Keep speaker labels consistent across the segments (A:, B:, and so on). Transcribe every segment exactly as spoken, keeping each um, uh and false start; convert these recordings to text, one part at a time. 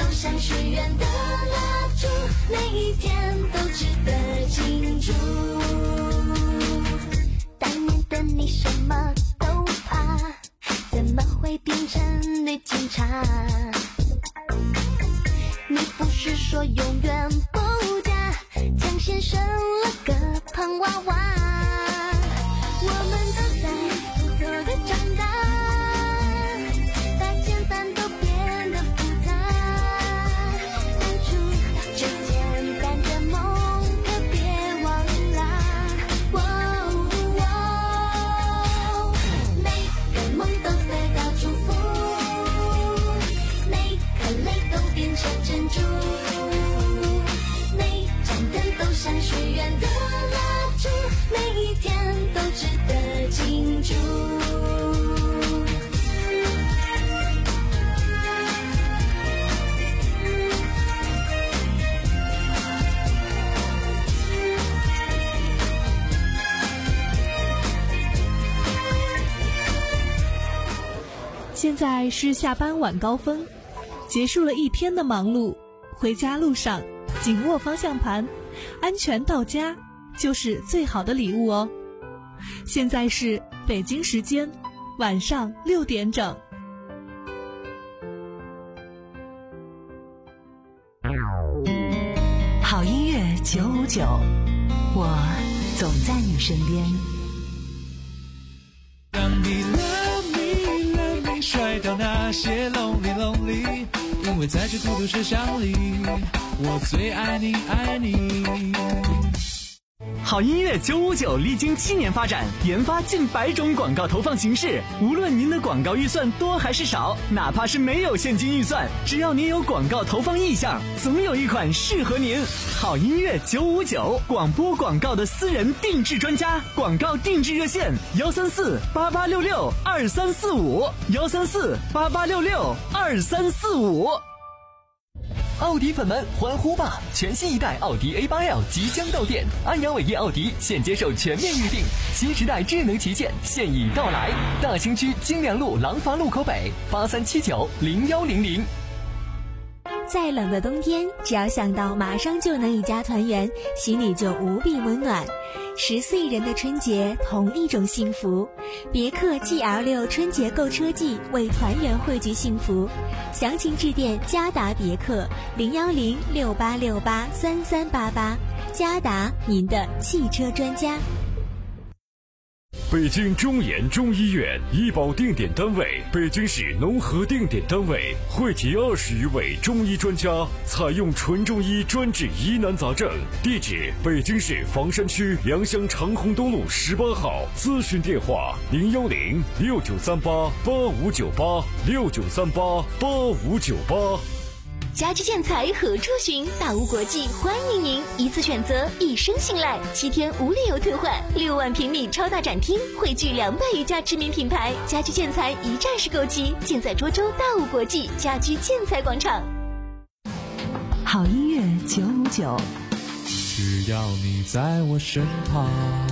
A: 都像许愿的蜡烛，每一天都值得庆祝。当年的你什么都怕，怎么会变成女警察？你不是说永远不嫁，江先生了个胖娃娃。我们都在偷偷的长大，把简单都变得复杂。当初最简单的梦可别忘啦。哦哦，每个梦都得到祝福，每颗泪都变成珍珠，每盏灯都像许愿的蜡烛，每一天都值得庆祝。
B: 现在是下班晚高峰，结束了一天的忙碌，回家路上紧握方向盘，安全到家就是最好的礼物哦。现在是北京时间晚上六点整。
C: 好音乐九五九，我总在你身边。
D: 让你 love me love me 甩掉那些 lonely lonely， 因为在这孤独世上里，我最爱你爱你。
E: 好音乐九五九历经七年发展，研发近百种广告投放形式。无论您的广告预算多还是少，哪怕是没有现金预算，只要您有广告投放意向，总有一款适合您。好音乐九五九，广播广告的私人定制专家，广告定制热线幺三四八八六六二三四五幺三四八八六六二三四五。
F: 奥迪粉们欢呼吧！全新一代奥迪 A 八 L 即将到店，安阳伟业奥迪现接受全面预定，新时代智能旗舰现已到来。大兴区金良路廊坊路口北八三七九零幺零零。
G: 再冷的冬天，只要想到马上就能一家团圆，心里就无比温暖。十四亿人的春节，同一种幸福。别克 G L 六 春节购车季，为团圆汇聚幸福。详情致电嘉达别克零幺零六八六八三三八八。嘉达，您的汽车专家。
H: 北京中研中医院医保定点单位，北京市农合定点单位，汇集二十余位中医专家，采用纯中医专治疑难杂症。地址：北京市房山区良乡长虹东路十八号。咨询电话：零幺零六九三八八五九八六九三八八五九八。
A: 家居建材何处寻？大吴国际欢迎您，一次选择，一生信赖，七天无理由退换，六万平米超大展厅，汇聚两百余家知名品牌，家居建材一站式购齐，尽在涿州大吴国际家居建材广场。
C: 好音乐九五九，
D: 只要你在我身旁。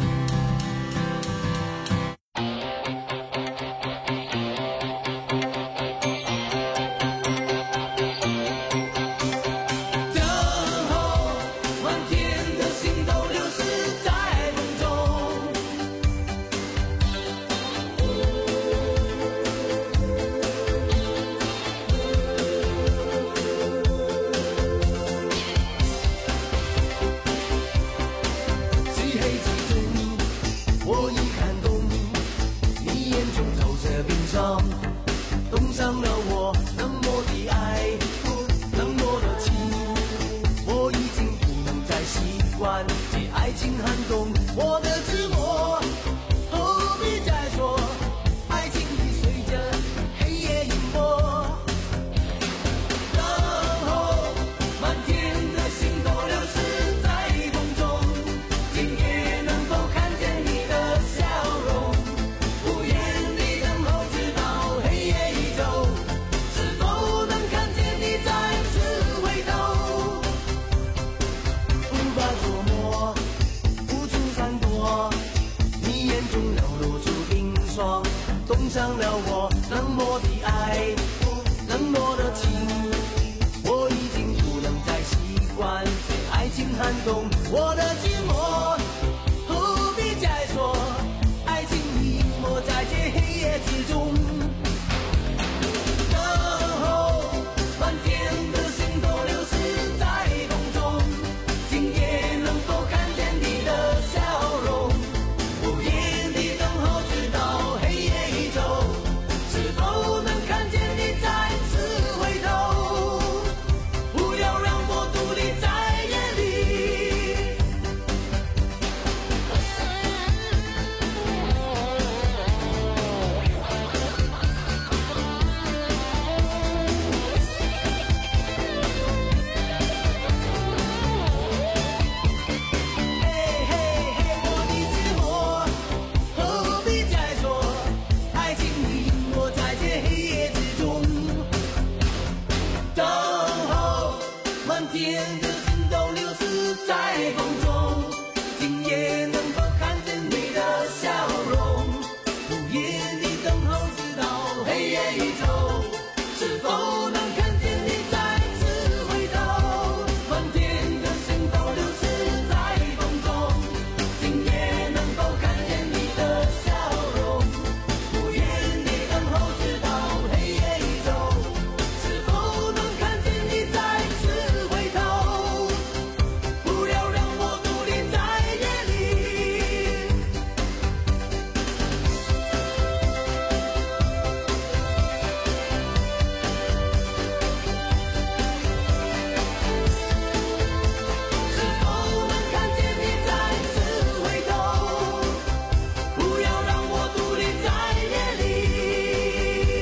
I: 冻上了我冷漠的爱，冷漠的情，我已经不能再习惯这爱情寒冬我的折磨，何必再说爱情已随着黑夜淹没，然后满天的星都流失在风中，今夜能否看见你的笑容，无言地等候直到黑夜已走，是否能看见你再次回头，无法琢磨无处闪躲，你眼中流露出冰霜，冻上了我冷漠的爱，冷漠的情，我天的心都流失在风中，今夜能否看见你的笑容？午夜的等候直到黑夜已走，是否能看见你再次回头？满天的星都流失在风中，今夜能否看见你的笑容？午夜的等候直到黑夜已走，是否能看见你再次回头？不要让我独立在夜里。是否能看见你再次回头？不要让我独立在夜里。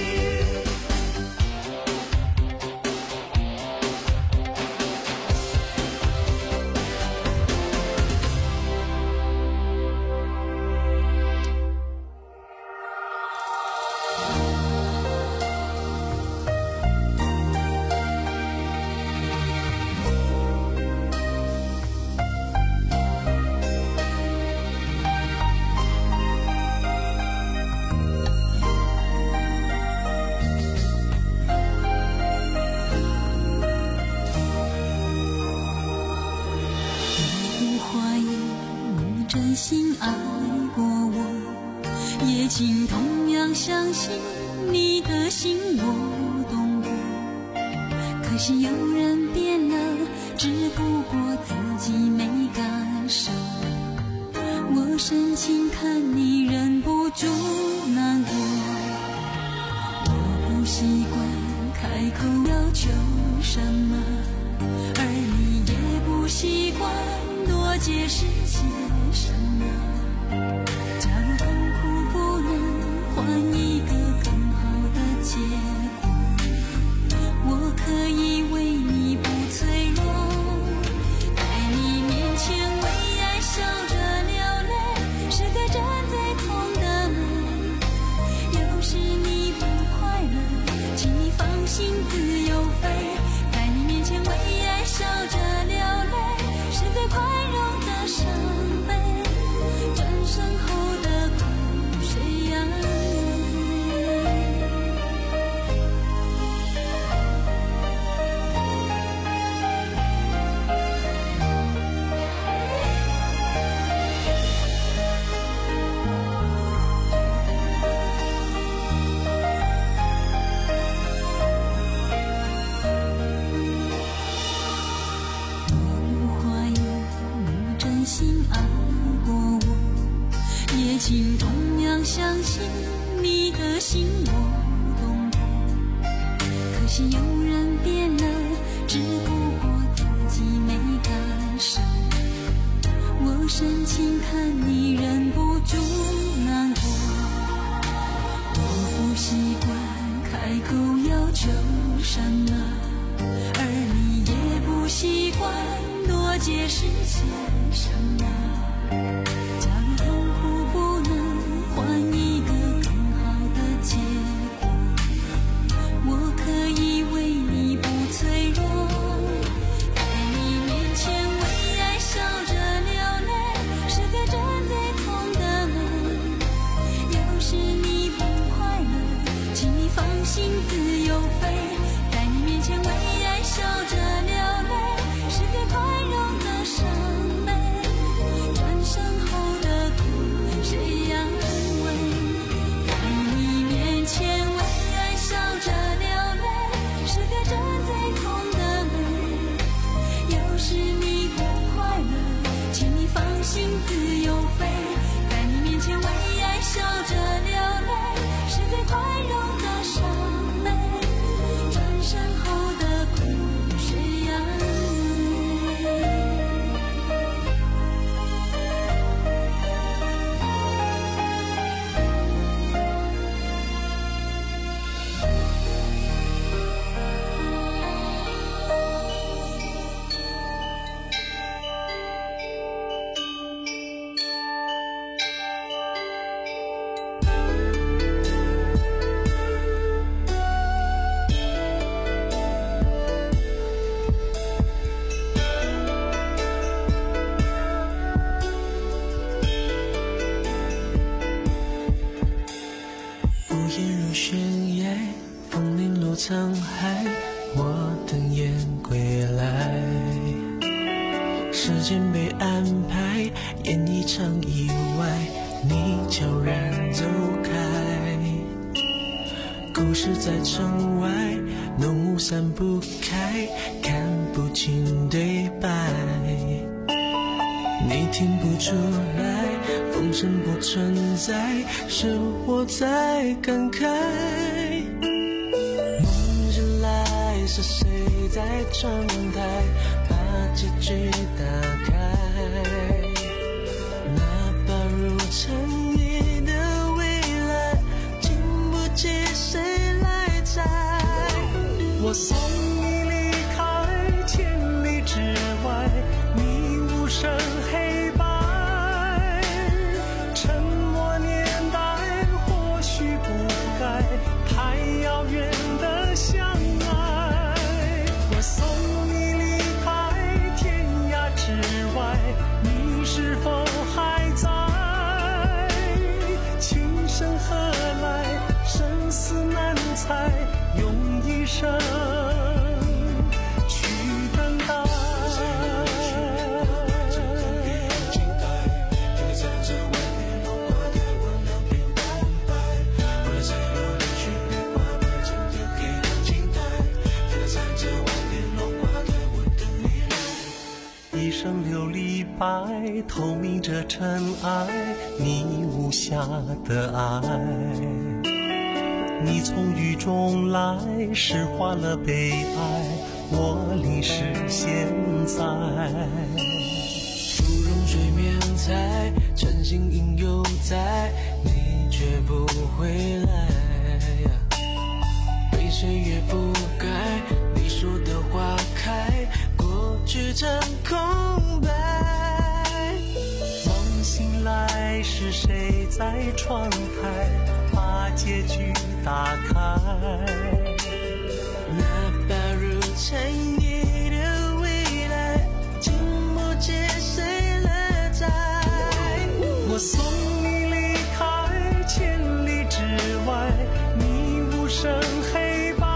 J: 不怀疑你真心爱过我，也请同样相信你的心我懂过。可惜有人变了，只不过自己没感受。我深情看你忍不住难过，我不习惯开口要求什么，而你也不习惯多解释些什么。假如痛苦不能换一个更好的结果，我可以为你不脆弱，在你面前为爱笑着流泪，是在站在痛的门。有时你不快乐，请你放心自由飞，在你面前为爱笑着流泪，是最宽容的伤悲，转身后的苦谁安慰？请同样相信你的心我懂过。可惜有人变了，只不过自己没感受。我深情看你忍不住难过，我不习惯开口要求什么，而你也不习惯多解释些什么。假如痛苦不能换一个更好的结果，我可以为你不脆弱，在你面前为爱笑着流泪，是在站在痛的门。有时你不快乐，请你放心自由飞，在你面前为爱笑着流泪，是最宽容的伤
K: 海，我等雁归来。时间被安排，演一场意外，你悄然走开。故事在城外，浓雾散不开，看不清对白。你听不出来，风声不存在，是我在感慨。梦醒来，是谁在窗台把结局打开？哪怕如尘埃的未来，经不起谁来摘。我送你离开千里之外，你无声黑白。沉默年代或许不该太遥远的相爱。我送你离开天涯之外，你是否还在？情深何来，生死难猜，用一生去等待。一生琉璃白，透明着尘埃，你无瑕的爱。你从雨中来，诗化了悲哀，我淋湿现在。芙蓉水面在，晨星影犹在，你却不回来。被岁月覆盖，你说的花开，过去成空白。梦醒来，是谁在窗台把结局打开？哪怕如尘埃的未来，经不起谁来摘。我送你离开千里之外，你无声黑白。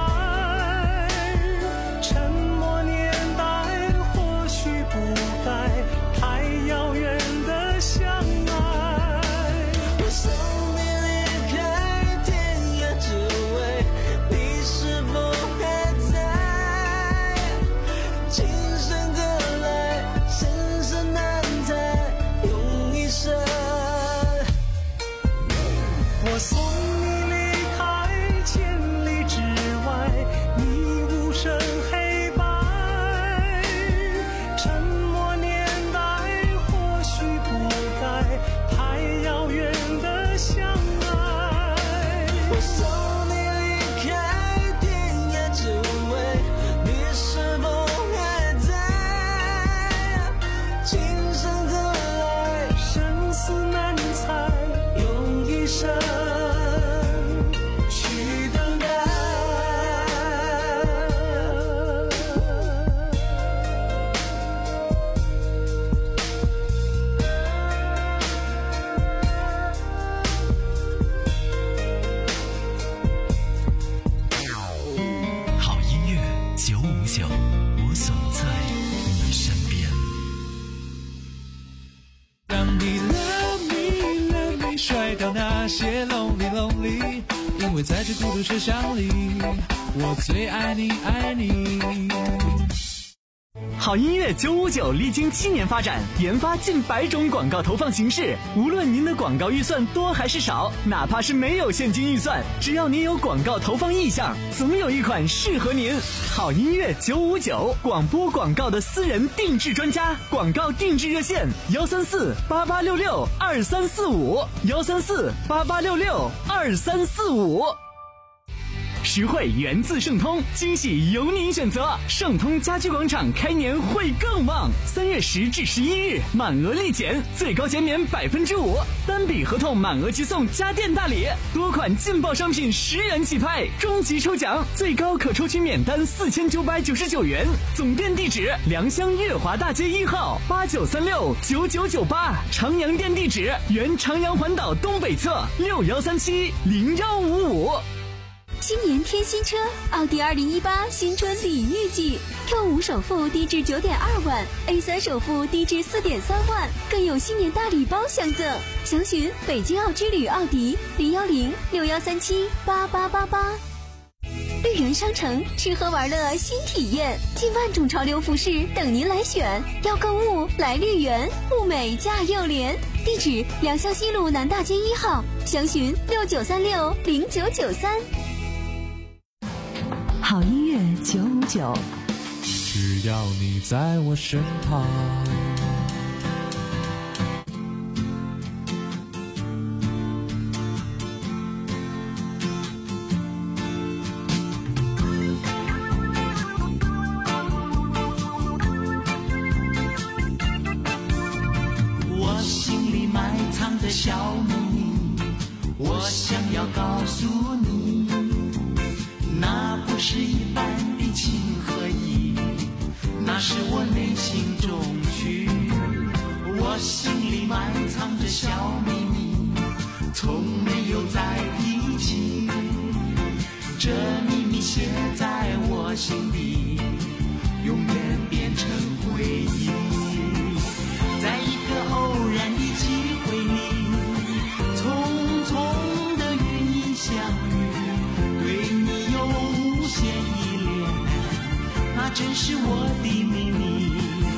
K: 沉默年代或许不该太遥远的相爱。我送你离开天涯之外，你是否还在？情深何来，生死难猜，用一生。我送你离开千里之外，你无声黑白。沉默年代或许不该太遥远的相爱。我送你离开天涯之外，你是否还在？情深何来，生死难猜，用一生去等待。
F: 好音乐九五九，我总在你身边。
D: 让你 love me love me 甩掉那些 lonely lonely， 因为在这孤独车厢里，我最爱你爱你。
E: 好音乐九五九历经七年发展，研发近百种广告投放形式。无论您的广告预算多还是少，哪怕是没有现金预算，只要您有广告投放意向，总有一款适合您。好音乐九五九，广播广告的私人定制专家，广告定制热线：幺三四八八六六二三四五，幺三四八八六六二三四五。实惠源自盛通，惊喜由您选择。盛通家居广场开年会更旺，三月十至十一日满额立减，最高减免百分之五，单笔合同满额即送家电大礼，多款劲爆商品十元起拍，终极抽奖最高可抽取免单四千九百九十九元。总店地址：良乡悦华大街一号八九三六九九九八，长阳店地址：原长阳环岛东北侧六幺三七零幺五五。
G: 新年添新车，奥迪二零一八新春礼遇季 ，Q 五首付低至九点二万 ，A 三首付低至四点三万，更有新年大礼包相赠。详询北京奥之旅奥迪零幺零六幺三七八八八八。绿园商城吃喝玩乐新体验，近万种潮流服饰等您来选。要购物来绿园，物美价又廉。地址：良乡西路南大街一号，详询六九三六零九九三。
C: 好音乐九五九，
D: 只要你在我身旁。
I: 我心里埋藏着小秘密，我想要告诉你，那不是一般的情和义，那是我内心中去。我心里埋藏着小秘密，从没有在提起，这秘密写在我心底，永远变成回忆。在一个偶然的机会里，匆匆地与你相遇，对你有无限依恋，那真是我的秘密。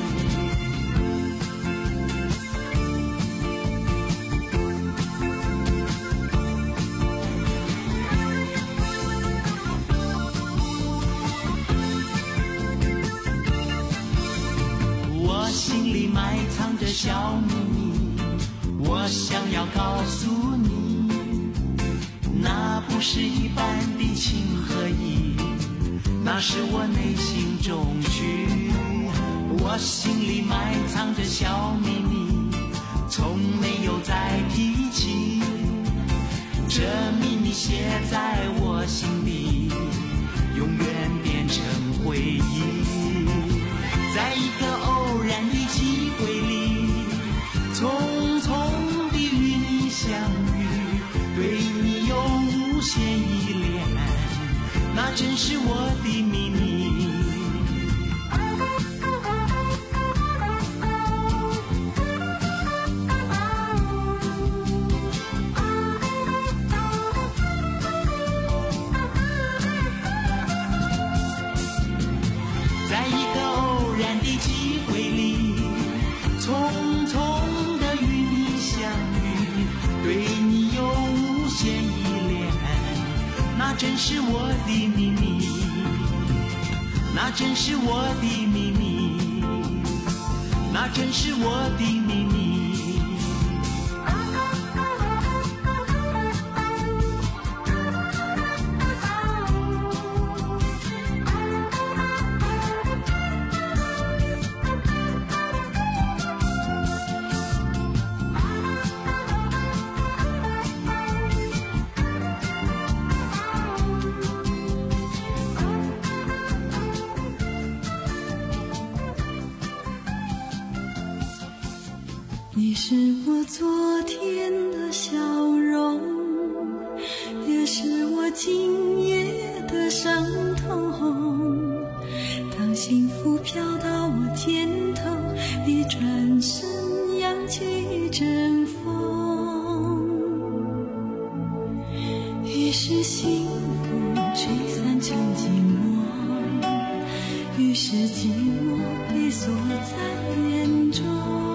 I: 我心里埋藏着小秘密，我想要告诉你，那不是一般的情和义，那是我内心中去。我心里埋藏着小秘密，从没有再提起，这秘密写在我心底，永远变成回忆。在一个偶然的机会里，匆匆地与你相遇，对你有无限依恋，那真是我的秘密。在一个偶然的机会里，匆匆地与你相遇，对你有无限依恋，那真是我的秘密，那真是我的秘密，那真是我的秘密。
J: 你是我昨天的笑容，也是我今夜的伤痛。当幸福飘到我肩头，一转身扬起一阵风，于是幸福吹散成寂寞，于是寂寞被锁在眼中。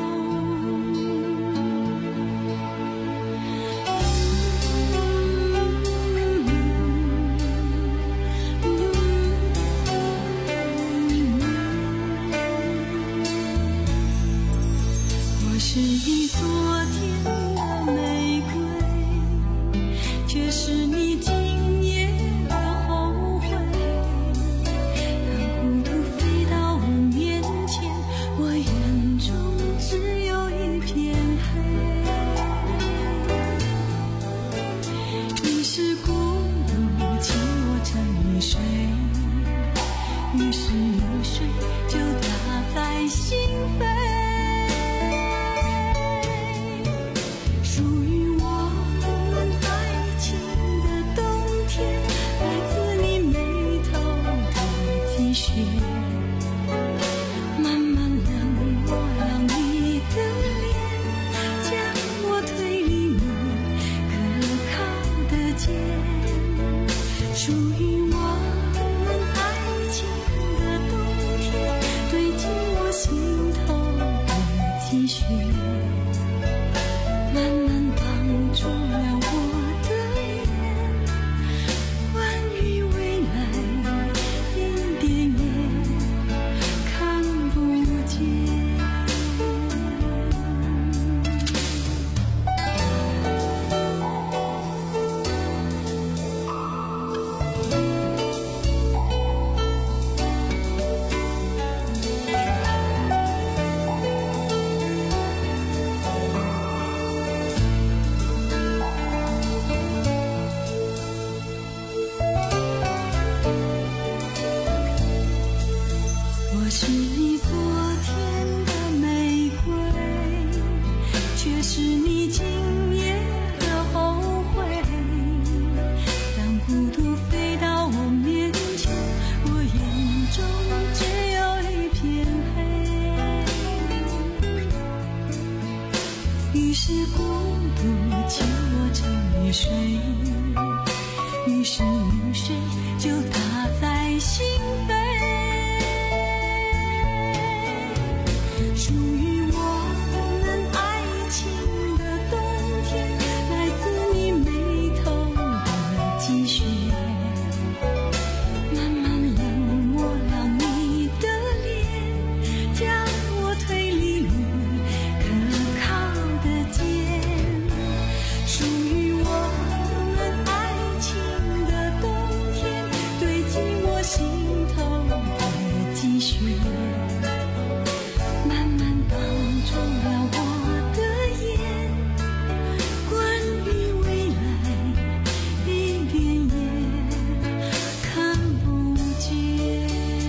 J: 是你昨天的玫瑰，却是你今夜的后悔。当孤独飞到我面前，我眼中只有一片黑。你是孤独请我沉溺水，于是有水就打在心扉。属于我们爱情的冬天，来自雪，慢慢冷漠了你的脸，将我推离你可靠的肩，属于我们爱情的冬天，堆进我心头的积雪，慢慢绑住了我的眼，关于未来一点也看不见。我是你昨天的玫瑰，却是你今夜的后悔。当孤独飞到我面前，我眼中只有一片黑。于是孤独牵我成雨水，于是雨水就打在心扉。属于我们爱情的冬天，来自你眉头的积雪，慢慢冷漠了你的脸，将我推离你可靠的肩。属于我们爱情的冬天，堆进我心头的积雪，慢慢绑住了我的眼，关于未来一点也看不见。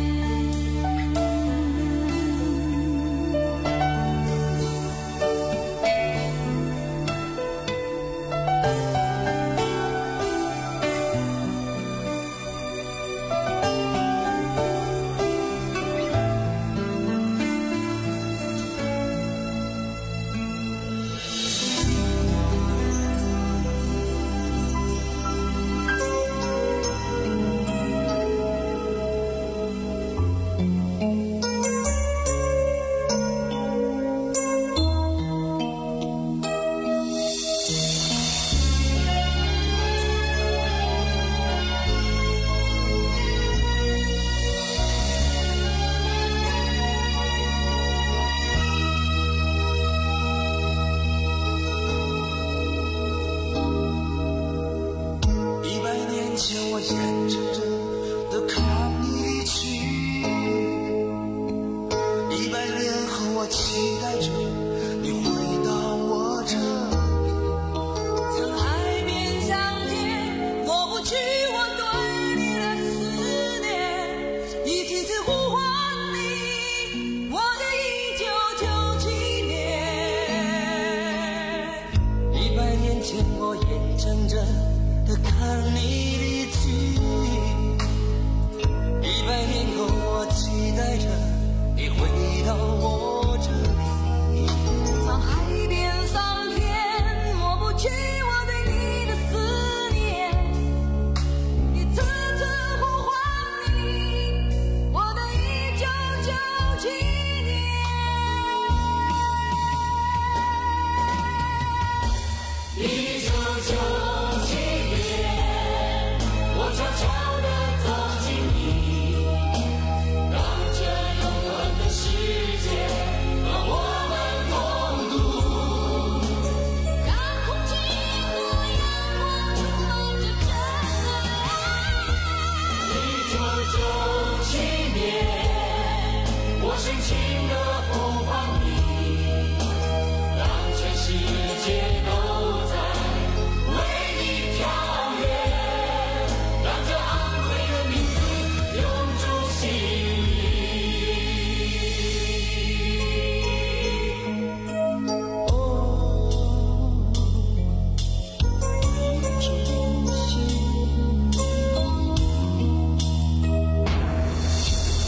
I: 一百年前，我眼睁睁地看你离去；一百年后，我期待着你回到我这里。
J: 从海面相见，抹不去我对你的思念，一次次呼唤你，我的一九九七年。
I: 一百年前，我眼睁睁地看你离去；一百年后，我期待着你回到我这里。
J: 从海边桑田，抹不去我对你的思念，一次次呼唤你，我的一九九七年。
I: 一九九七年，我悄悄地走进你，让这永恒的世界让我们共度。
J: 让空气和阳光充满着真爱。
I: 一九九七年，我深情地呼唤你，让全世界都在为你跳跃，让这昂贵的名字永驻心里。哦，永驻心里。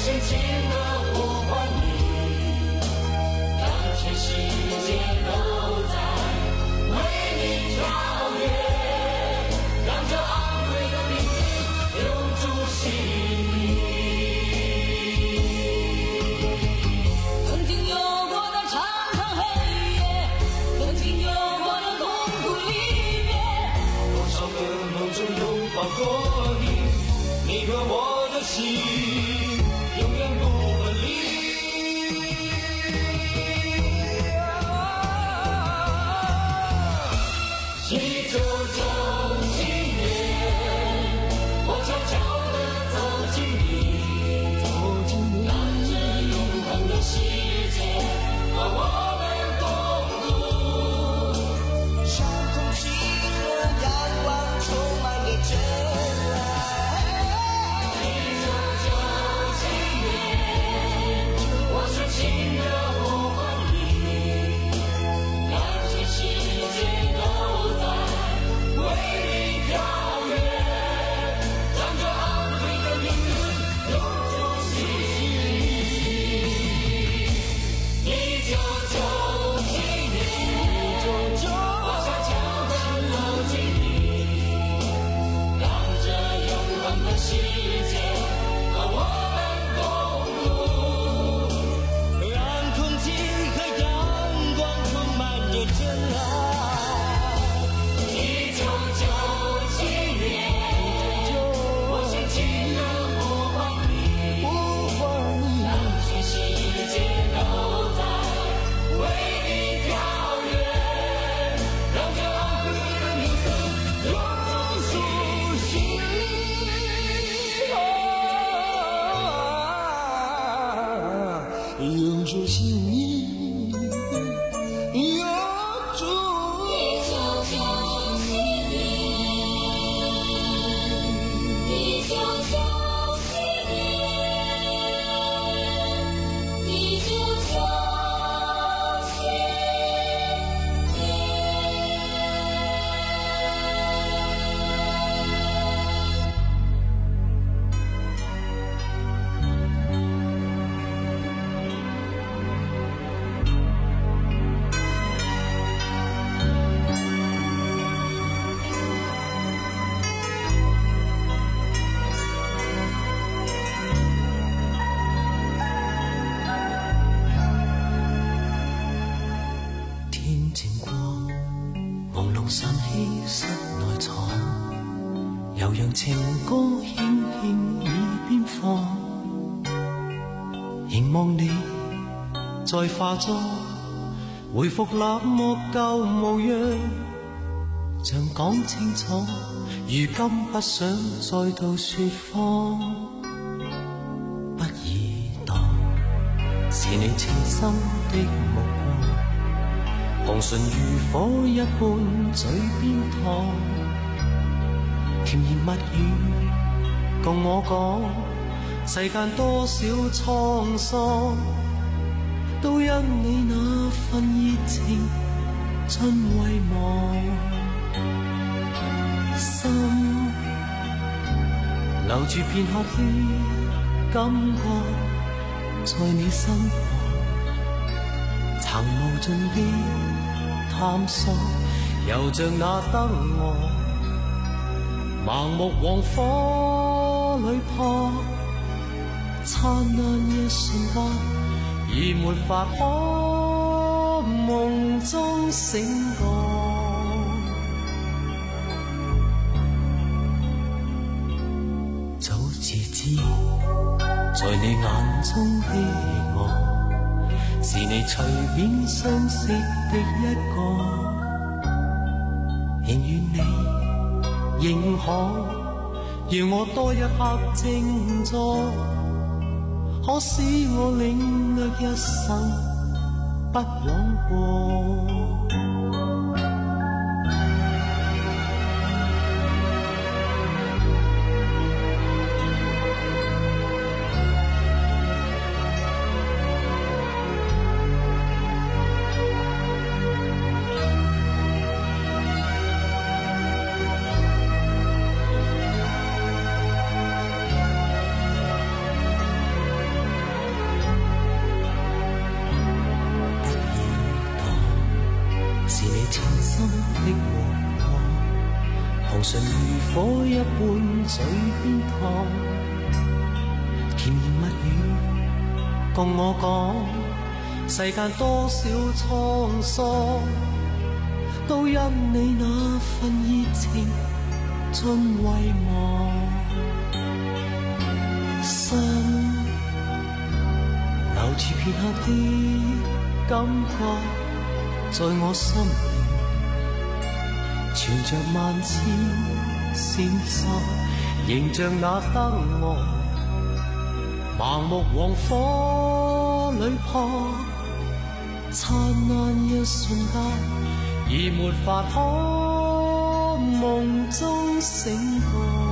I: 深情地呼唤你，让全世界都在为你跳跃，让这昂贵的名字永驻心里。曾经有过的长长黑夜，曾经有过的痛苦离别，多少个梦中拥抱过你，你和我的心永远不分离。一九九七年，我悄悄地走进你，让这永恒的世界和我们共度。像空气和阳光充满了真爱。一九九七年，我深情地呼唤你，让全世界都在为你跳跃，让这昂贵的名字永驻心里。一九九七年，我悄悄地走进你，让这永恒的世界和我们共度，让空气和阳光充满着真爱。一九九七年，我深情地呼唤你，让全世界都在为你跳跃，让这昂贵的名字永驻心里，永驻心里，永驻。一九九七年，一九九七年，一九九七年。天正光，朦朧散起室內床，又讓情歌輕輕耳邊放，凝望你在化妝，回復那麼舊模樣，像講清楚，如今不想再度說謊，不易當是你情深的目光，紅唇如火一般嘴邊燙，甜言蜜語共我講，世間多少滄桑，都因你那份熱情盡遺忘。心留住片刻的感覺，在你身旁曾無盡的探索，又像那燈蛾盲目往火裏撲，燦爛一瞬間已沒法可夢中醒覺。早自知在你眼中的我，是你隨便相識的一個，仍願你認可，讓我多一刻靜坐，可使我領略一生不枉過。
K: 心的和我，紅唇如火一般嘴邊燙，甜言蜜語共我講，世間多少滄桑，都因你那份熱情盡遺忘。心留住片刻的感覺，在我心靈存着萬千閃爍，仍像那燈蛾盲目往火裏撲，燦爛一瞬間，而沒法可夢中醒覺。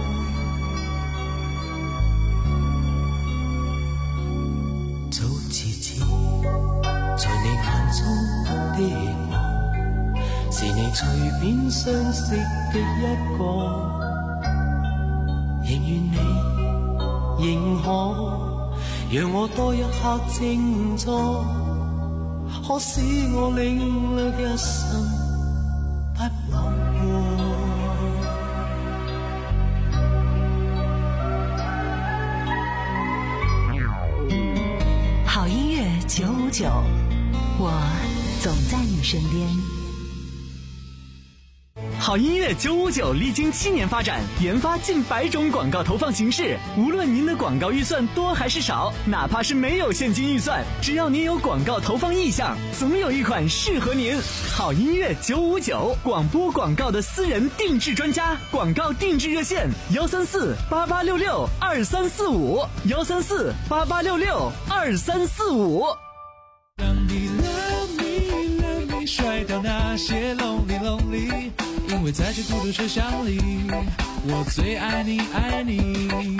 K: 早自知，在你眼中的我，是你隨便相識的一個，仍願你認可，讓我多一刻靜坐，可使我領略一生不枉過。
C: 好音乐九五九，我总在你身边。
E: 好音乐九五九历经七年发展，研发近百种广告投放形式。无论您的广告预算多还是少，哪怕是没有现金预算，只要您有广告投放意向，总有一款适合您。好音乐九五九，广播广告的私人定制专家，广告定制热线：幺三四八八六六二三四五，幺三四八八六六二三四五。
D: 让你 love me love me 甩掉那些 lonely lonely， 因为在这孤独车厢里，我最爱你爱你。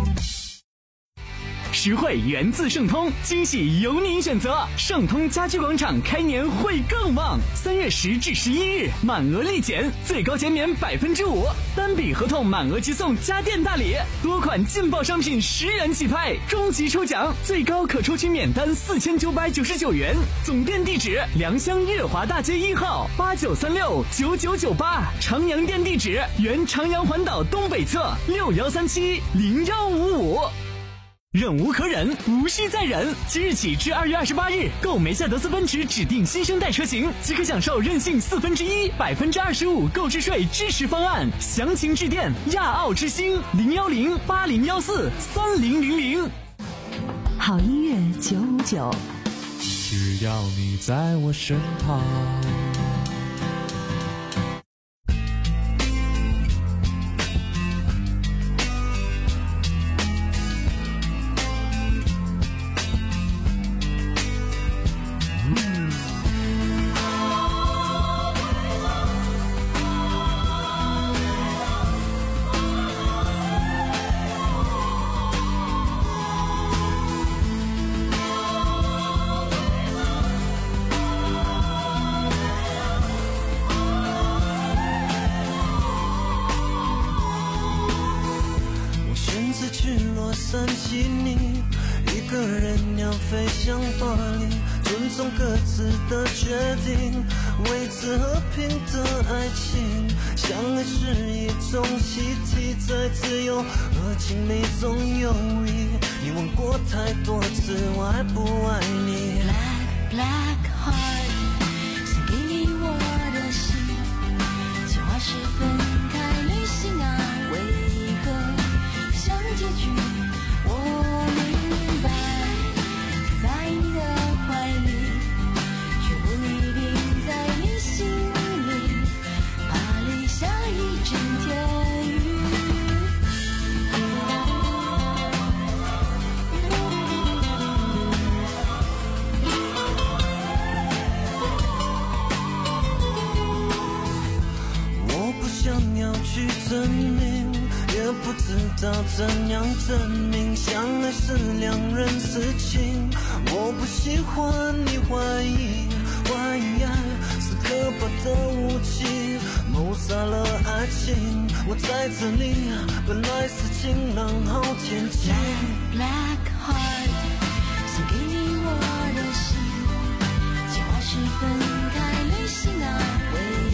E: 实惠源自盛通，惊喜由您选择。盛通家居广场开年会更旺，三月十至十一日满额立减，最高减免百分之五，单笔合同满额即送家电大礼，多款劲爆商品十元起拍，终极抽奖最高可抽取免单四千九百九十九元。总店地址：良乡月华大街一号八九三六九九九八，长阳店地址：原长阳环岛东北侧六幺三七零幺五五。忍无可忍，无需再忍。即日起至二月二十八日，购梅赛德斯奔驰指定新生代车型，即可享受任性四分之一、百分之二十五购置税支持方案。详情致电亚奥之星零幺零八零幺四三零零零。
C: 好音乐九五九，
D: 只要你在我身旁。
K: 三七你一个人要飞向巴黎，尊重各自的决定，维持和平的爱情。相爱是一种习题，在自由和亲密中游移。你问过太多次我爱不爱你。
J: Black black heart， 送给你我的心，计划是分开旅行啊，为何像结局？我明白，在你的怀里，却不一定在你心里，怕留下一阵天雨。
K: 我不想要去证明，也不知道怎样证明，相爱是两人事情。我不喜欢你怀疑，怀疑爱是可怕的武器，谋杀了爱情。我在这里，本来是晴朗好天气。
J: Black black heart， 送给你我的心，计划是分开旅行啊，为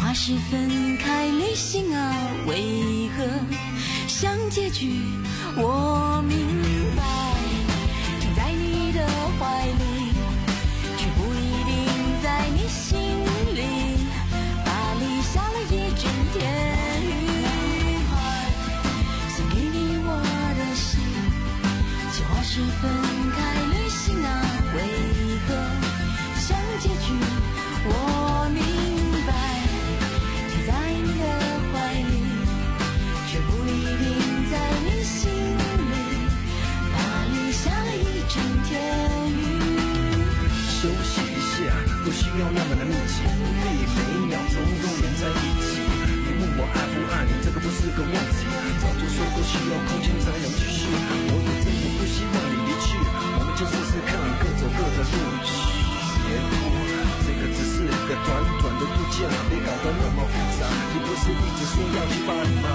J: 话是分开旅行啊，为何像结局？我明白，停在你的怀里，却不一定在你心里。巴黎下了一整天雨，送给你我的心。计划是分开旅行啊，为何像结局？我明白，停在你的怀里，却不一定在你心里。巴黎下了一整天雨。
L: 休息一下，不需要那么的密集，可以每秒钟永远在一起。你问我爱不爱你，这个不是个问题，早就说过需要空间才能继续。我也真的不希望你离去，我们就试试看，各走各的路。别哭，这个只是个短短的度假，别搞得那么复杂。你不是一直说要去巴黎吗？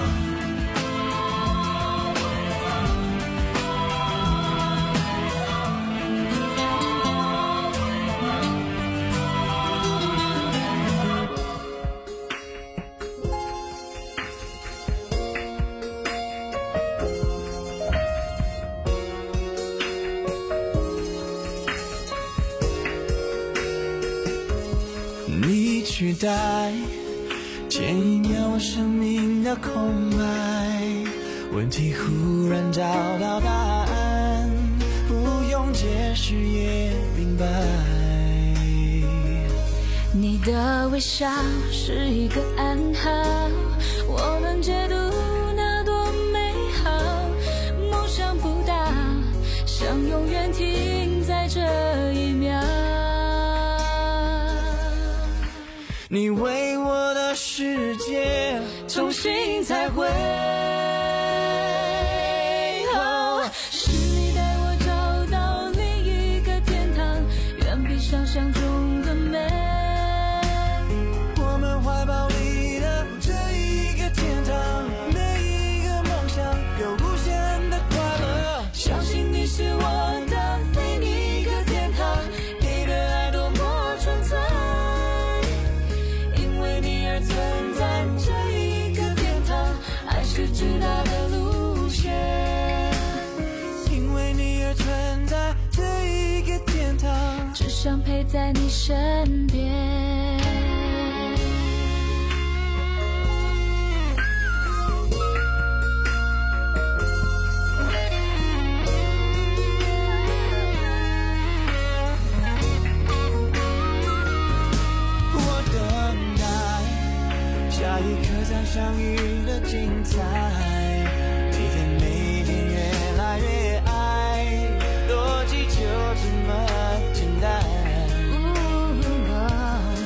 D: 你取代前一秒我生命的空白，问题忽然找到答案，不用解释也明白。
J: 你的微笑是一个暗号，我能解读那多美好。梦想不大，想永远停在这一秒。
D: 你为我的世界重新彩绘，
J: 哦，是你带我找到另一个天堂，远比想象中的美。
D: 我们怀抱里的这一个天堂，每一个梦想有无限的快乐。
J: 相信你是我的另一个天堂，你的爱多么纯粹。存在这一个天堂，爱是直达的路线。
D: 因为你而存在这一个天堂，
J: 只想陪在你身边。
D: 下一刻再相遇的精彩，每天每天越来越爱，逻辑就这么简单。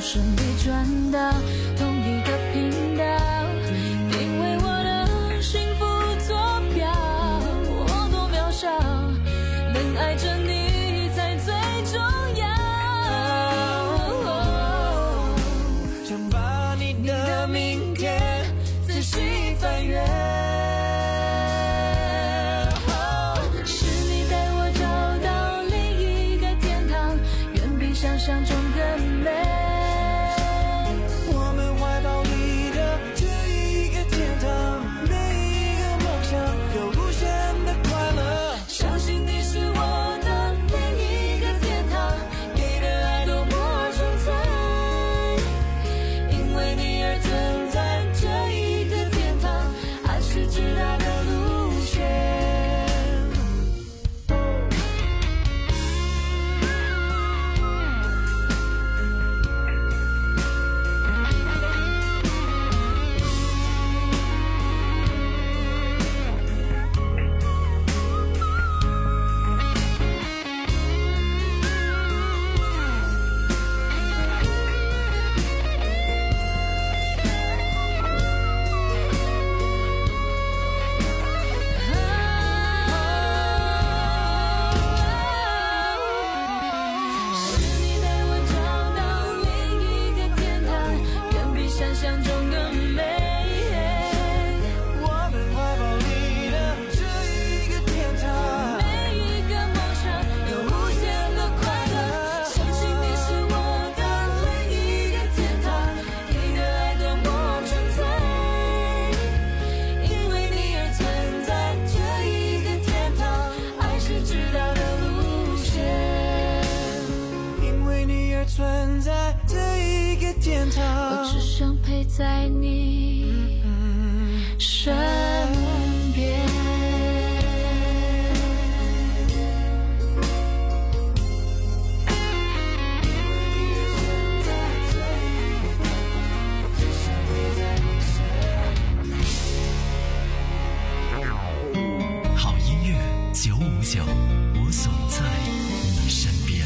F: 九，我总在你身边。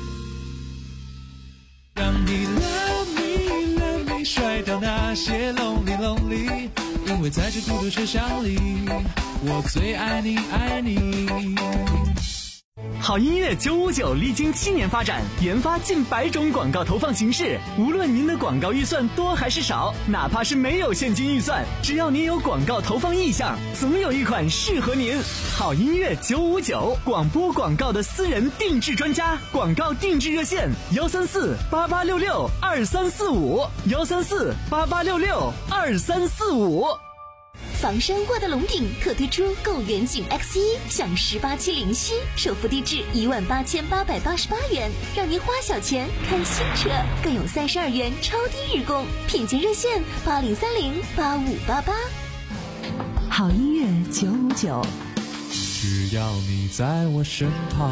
M: 让你 love me love me 甩掉那些 lonely lonely， 因为在这孤独车厢里，我最爱你爱你。
E: 好音乐九五九历经七年发展，研发近百种广告投放形式。无论您的广告预算多还是少，哪怕是没有现金预算，只要您有广告投放意向，总有一款适合您。好音乐九五九，广播广告的私人定制专家，广告定制热线：幺三四八八六六二三四五，幺三四八八六六二三四五。
N: 房山沃德龙鼎特推出购远景 X 一 享十八期零息，首付低至一万八千八百八十八元，让您花小钱看新车，更有三十二元超低日供，品鉴热线八零三零八五八八。
C: 好音乐九五九，
M: 只要你在我身旁。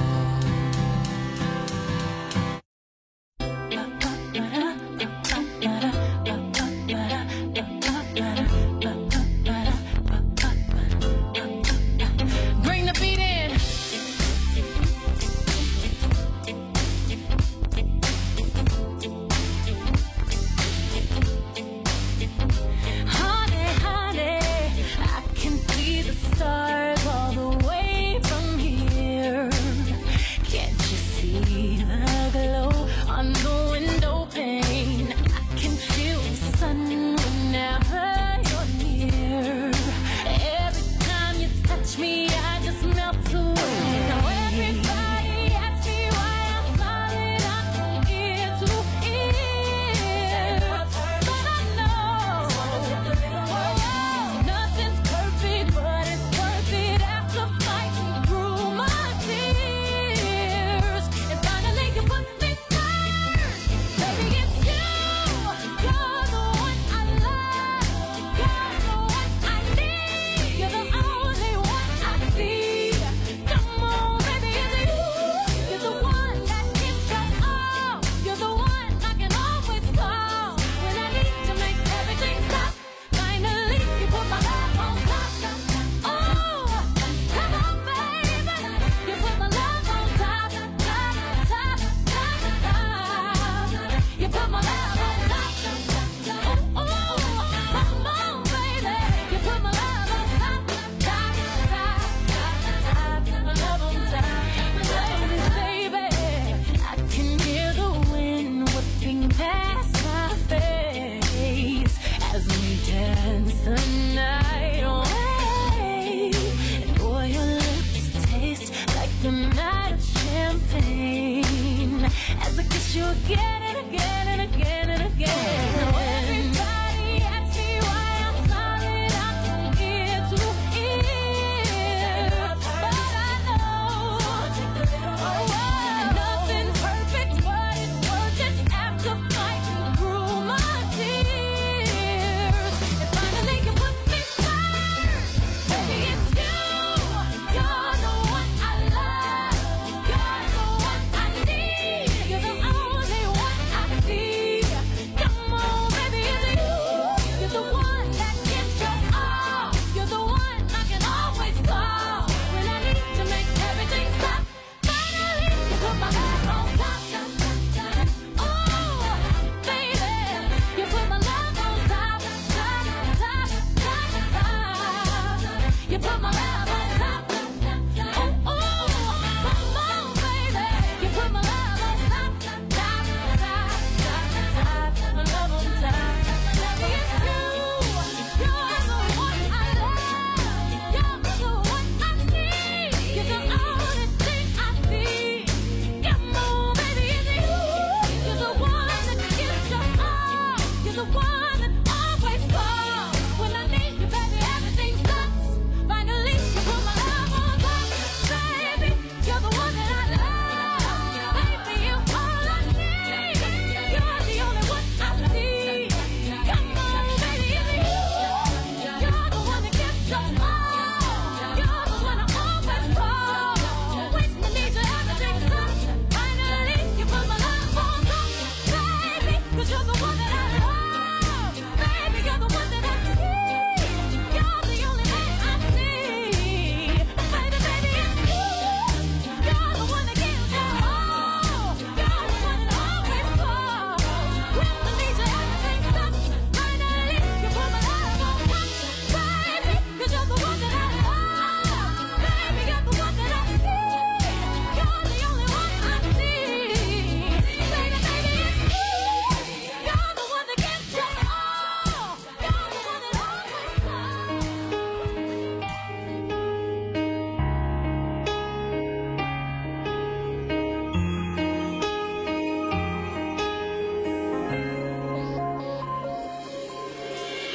A: Finally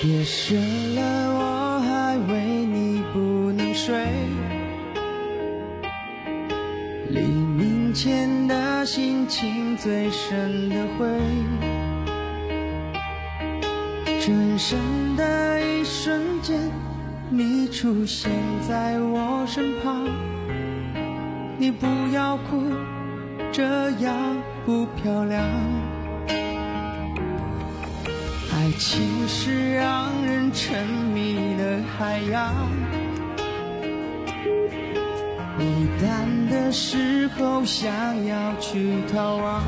D: 夜深了，我还为你不能睡。黎明前的心情最深的灰，转身的一瞬间，你出现在我身旁。你不要哭，这样不漂亮。爱情是让人沉迷的海洋，孤单的时候想要去逃亡，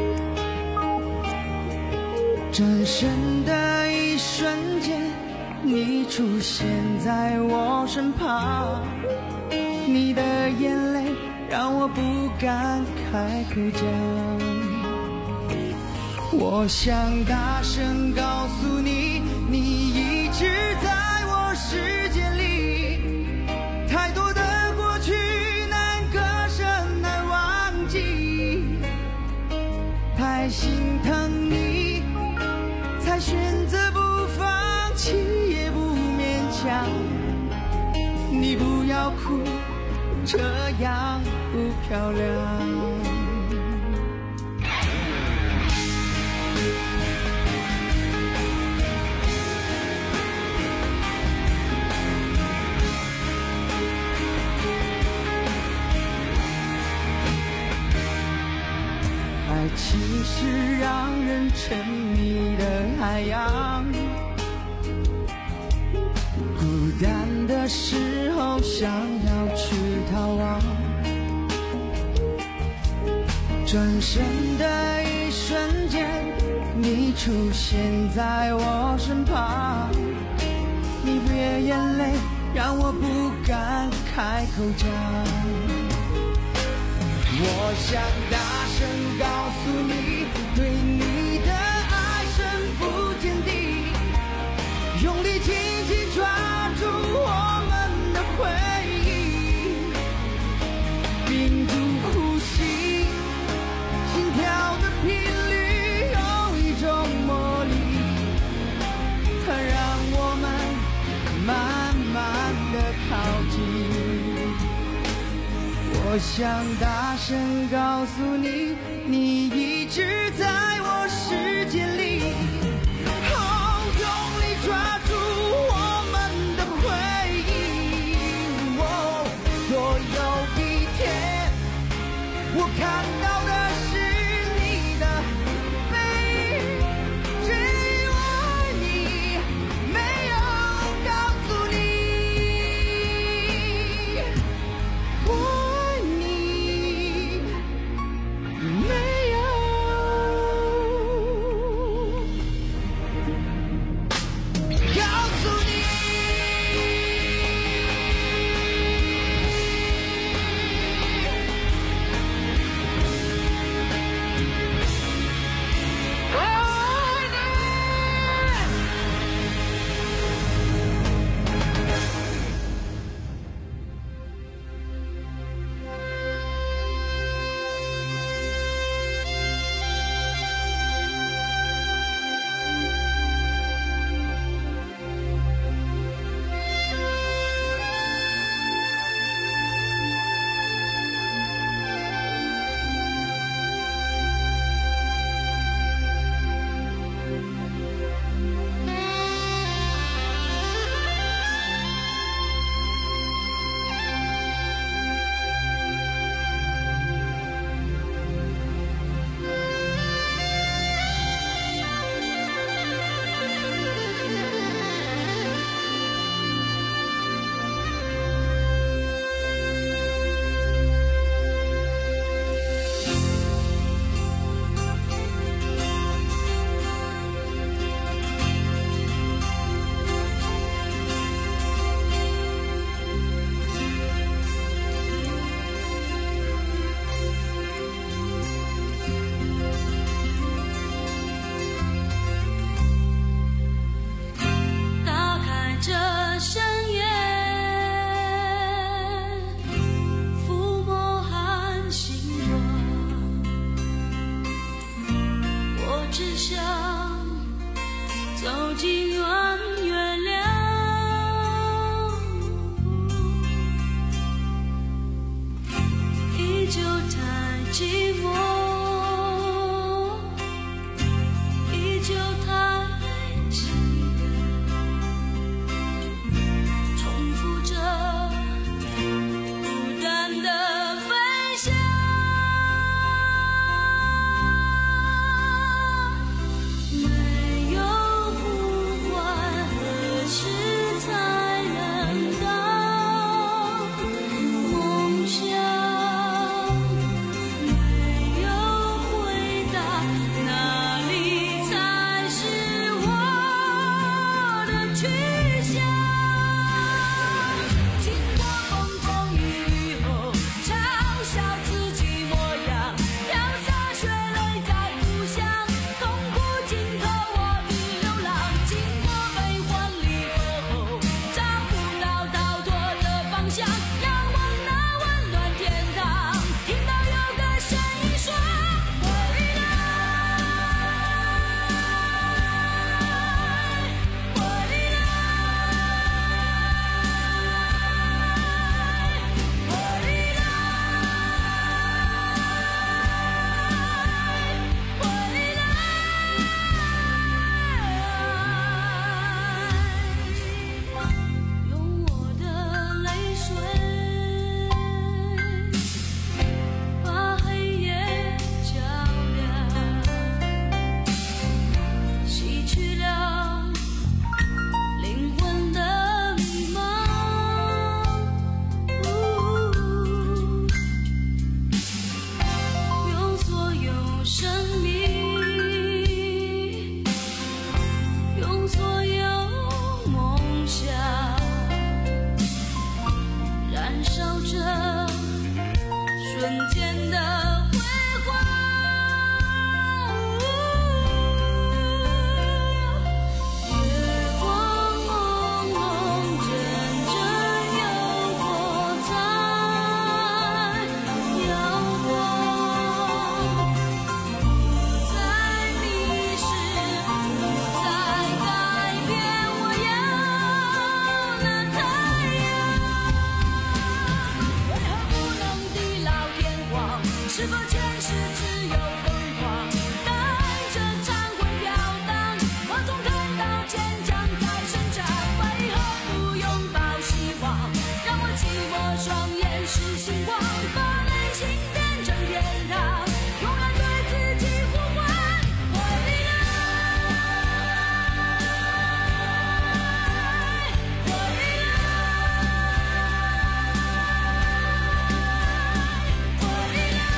D: 转身的一瞬间，你出现在我身旁。你的眼泪让我不敢开口讲，我想大声告诉你，你一直在我世界里，太多的过去难割舍难忘记，太心疼你才选择不放弃也不勉强。你不要哭，这样不漂亮。爱情是让人沉迷的海洋，孤单的时候想要去逃亡，转身的一瞬间，你出现在我身旁。你别眼泪让我不敢开口讲，我想大声告诉你，对你的爱深不见底，用力紧紧抓住我们的回忆，屏住呼吸，心跳的频率有一种魔力，它让我们慢慢的靠近。我想大声告诉你，你一直在我世界里，哦，用力抓住我们的回忆，哦，若有一天我看到的是你的背影，只因为你没有告诉你我没有
J: 间的辉煌。月光朦胧，阵阵诱惑在摇晃，不再迷失，不再改变，我要那太阳。为何不能地老天荒？是否前世只有疯狂？带着忏悔飘荡，我总看到坚强在生长。为何不拥抱希望？让我寂寞双眼是星光，把内心变成天堂，永远对自己呼唤回来，回来，回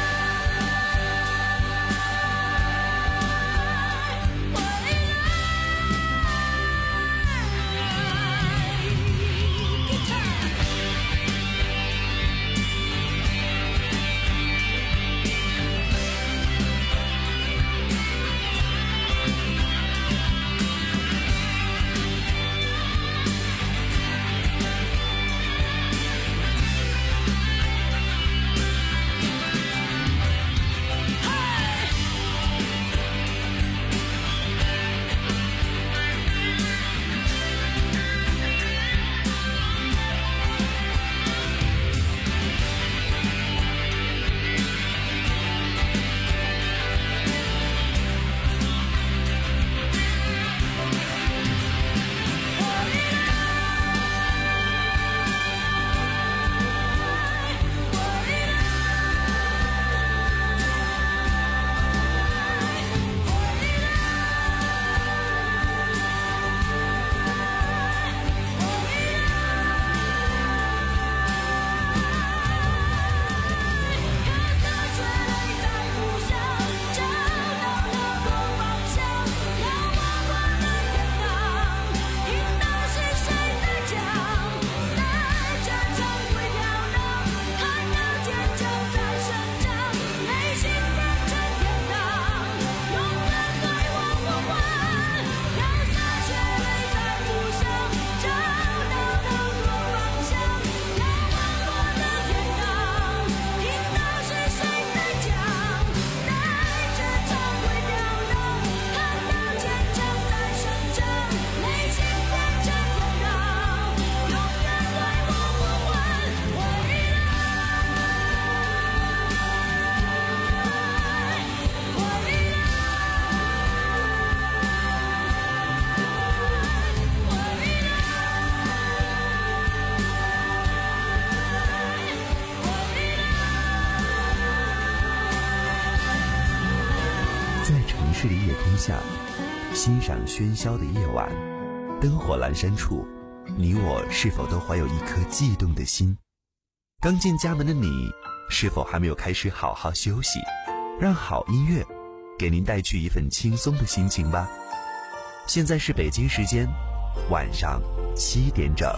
O: 市的夜空下，欣赏喧嚣的夜晚，灯火阑珊处，你我是否都怀有一颗悸动的心？刚进家门的你，是否还没有开始好好休息？让好音乐给您带去一份轻松的心情吧。现在是北京时间晚上七点整。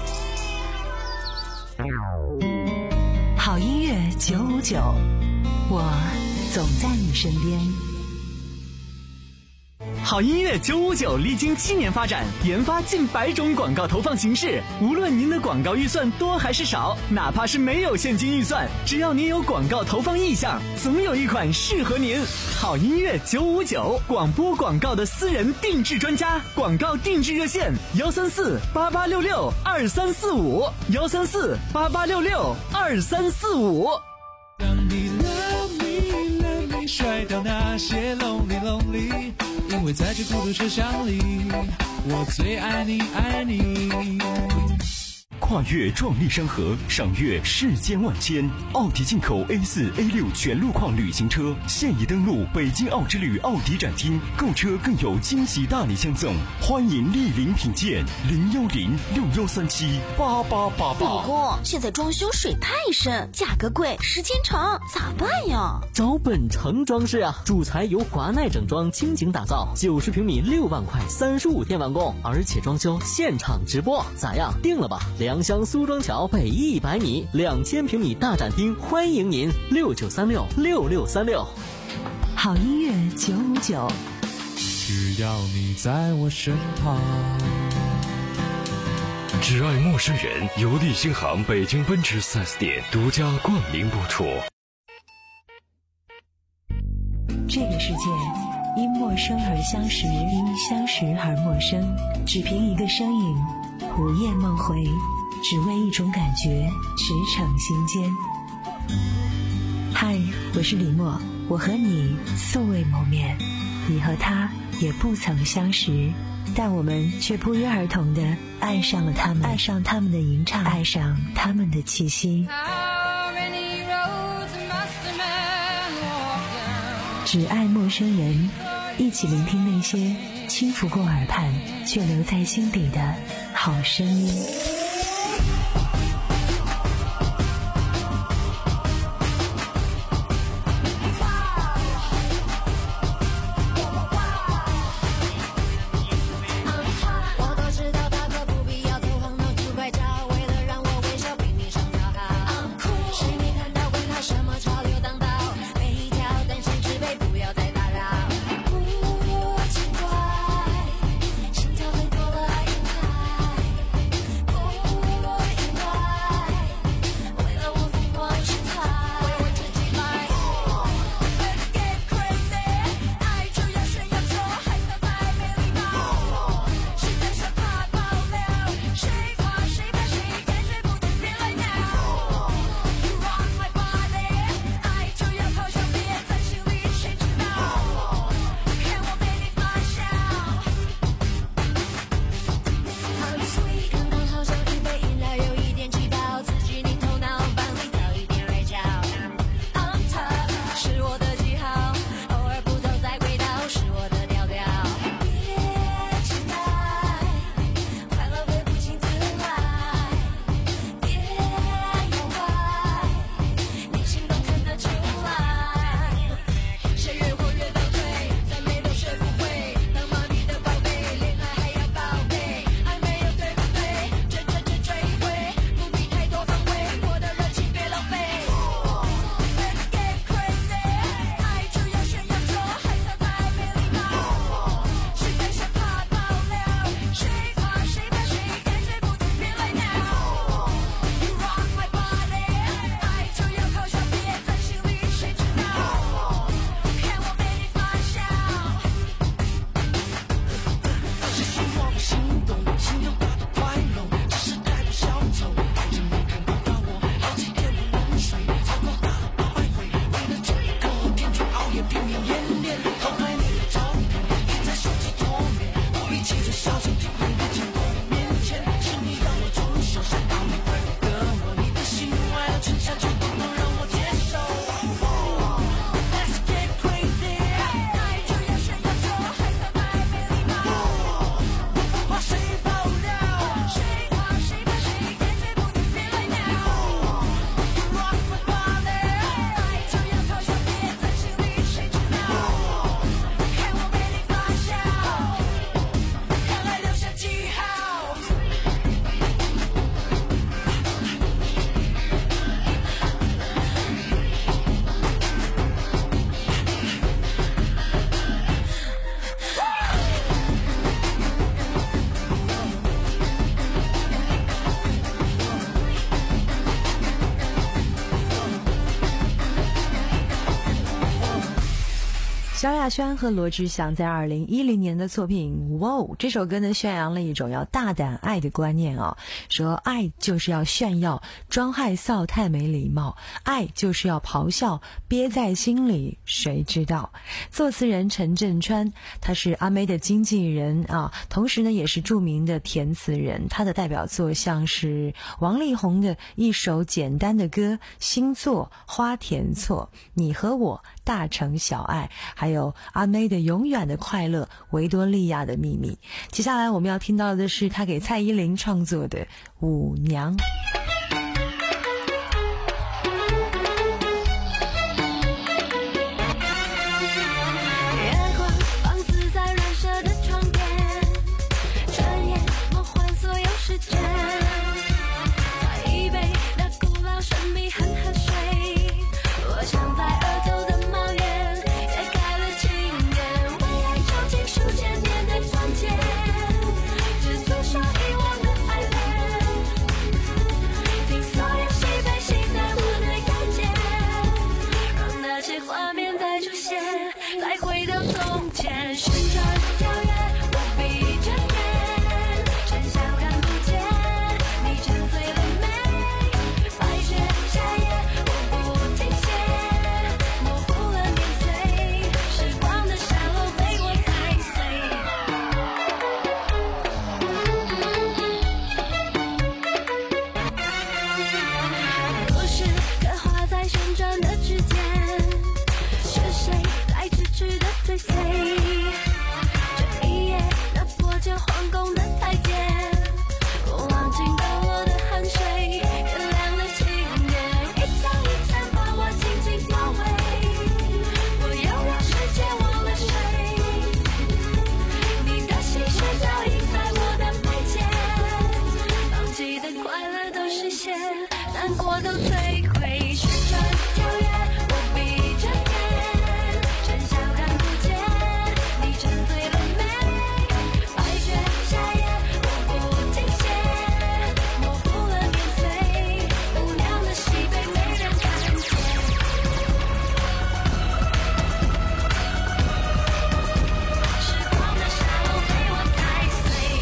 C: 好音乐九五九，我总在你身边。
E: 好音乐九五九历经七年发展，研发近百种广告投放形式。无论您的广告预算多还是少，哪怕是没有现金预算，只要您有广告投放意向，总有一款适合您。好音乐九五九，广播广告的私人定制专家，广告定制热线幺三四八八六六二三四五幺三四八八六六二三四五。
M: 当你 love me love me 甩掉那些 lonely lonely， 因为在这孤独车厢里，我最爱你爱你。
H: 跨越壮丽山河，赏月世间万千。奥迪进口 A 四 A 六 全路况旅行车现已登陆北京奥之旅奥迪展厅，购车更有惊喜大礼相赠，欢迎莅临品鉴。零幺零六幺三七八八八八。
N: 老公，现在装修水太深，价格贵，时间长，咋办呀？
P: 找本城装饰啊，主材由华奈整装倾情打造，九十平米六万块，三十五天完工，而且装修现场直播，咋样？定了吧？良乡苏庄桥北一百米，两千平米大展厅，欢迎您六九三六六六三六。
C: 好音乐九五九，
M: 只要你在我身旁。
H: 只爱陌生人，由利星行北京奔驰 四 S 店独家冠名播出。
C: 这个世界因陌生而相识，因相识而陌生。只凭一个身影，午夜梦回，只为一种感觉，驰骋心间。嗨，我是李默，我和你素未谋面，你和他也不曾相识，但我们却不约而同地爱上了他们，爱上他们的吟唱，爱上他们的气息。只爱陌生人，一起聆听那些轻拂过耳畔却留在心底的好声音。
Q: 萧亚轩和罗志祥在二零一零年的作品《哇》这首歌呢，宣扬了一种要大胆爱的观念哦，说爱就是要炫耀，装害臊太没礼貌，爱就是要咆哮，憋在心里谁知道。作词人陈振川，他是阿妹的经纪人啊，同时呢也是著名的填词人，他的代表作像是王力宏的一首简单的歌《星座花田错》，你和我大城小爱，还有阿妹的永远的快乐，维多利亚的秘密。接下来我们要听到的是他给蔡依林创作的舞娘。
A: 时间，
J: 难过都摧毁，旋转跳跃，我闭着眼，真笑看不见，你沉醉了没？白雪夏夜，我不停歇，模糊了年岁，无聊的戏被没人看见。时光的沙漏被我踩碎。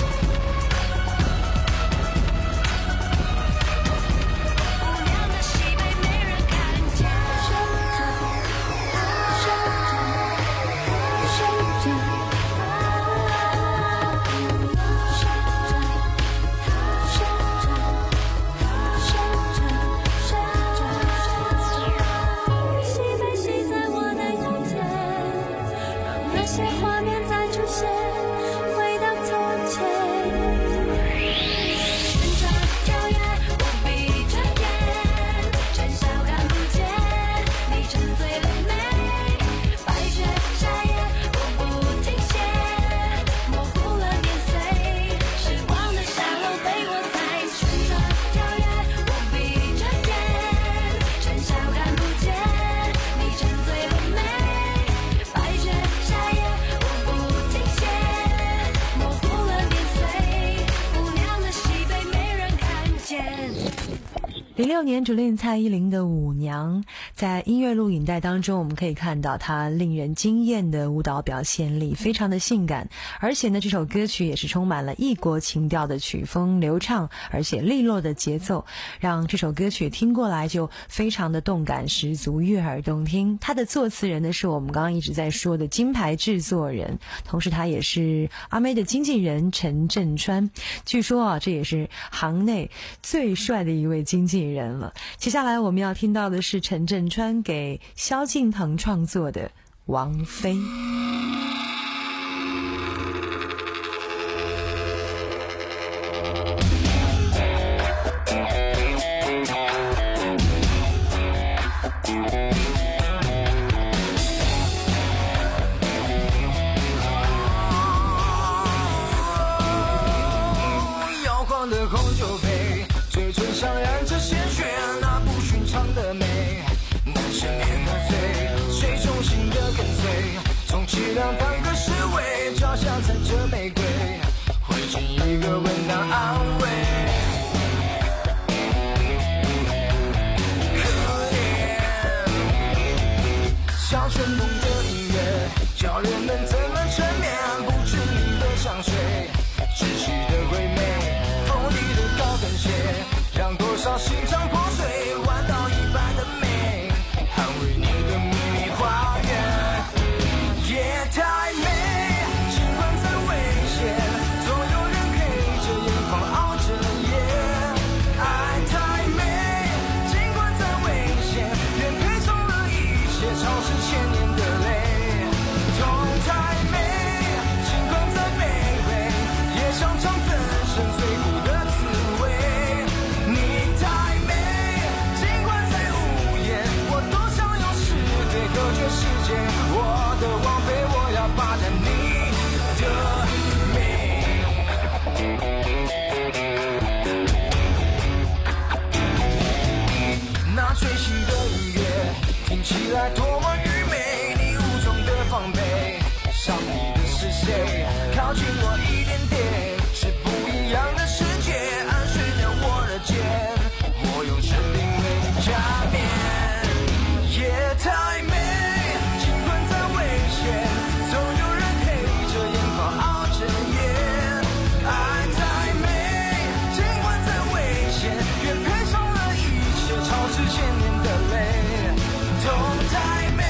Q: 零六年主练蔡依林的《舞娘》，在音乐录影带当中，我们可以看到她令人惊艳的舞蹈表现力，非常的性感。而且呢，这首歌曲也是充满了异国情调的曲风，流畅而且利落的节奏，让这首歌曲听过来就非常的动感十足，悦耳动听。它的作词人呢，是我们刚刚一直在说的金牌制作人，同时他也是阿妹的经纪人陈振川。据说啊，这也是行内最帅的一位经纪人了。接下来我们要听到的是陈振川给萧敬腾创作的《王妃》。
I: 摇晃的红酒杯，嘴唇上染着鲜血，那不寻常的美，难赦免的罪，水中心的跟随，充其量当个侍卫，脚下踩着玫瑰，会尽一个吻当安慰。可怜，小旋风的音乐，叫人们怎么沉眠？不知名的香水，窒息的唯美，锋利的高跟鞋，让多少心肠破碎，弯刀一般的美，捍卫你的秘密花园。夜太美，尽管再危险，总有人黑着眼眶熬着夜。爱太美，尽管再危险，愿配送了一切，超市千年的泪。痛太美，尽管再卑微，也想尝粉身碎骨的滋味。你太美，尽管再无言，我都想用尸体隔绝世界。我的王妃，我要霸占你的美。那吹熄的音乐，听起来多么愚昧，你无从的防备，上你的是谁？靠近我一点点，是不一样的世界，安睡在我的肩，我用生命为你加冕。夜太美，尽管再危险，总有人黑着眼眶熬着夜。爱太美，尽管再危险，愿配上了一切，超之千年的泪。痛太美，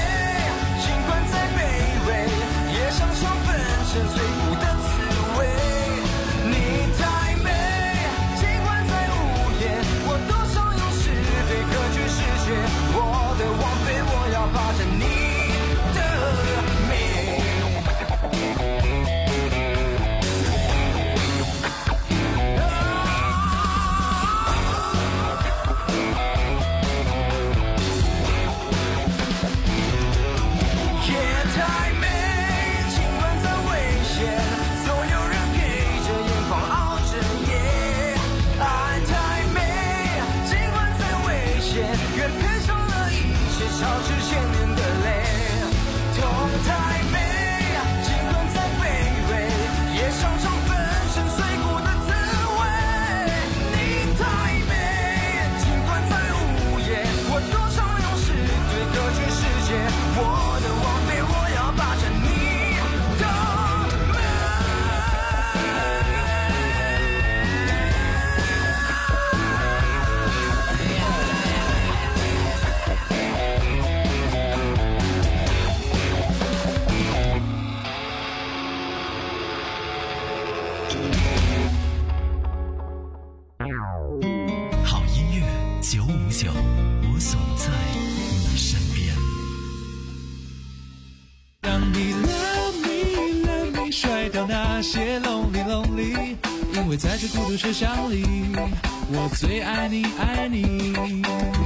H: 九，我总在你身边。
M: 让你 love me love me 甩掉那些 lonely lonely， 因为在这孤独车厢里，我最爱你爱你。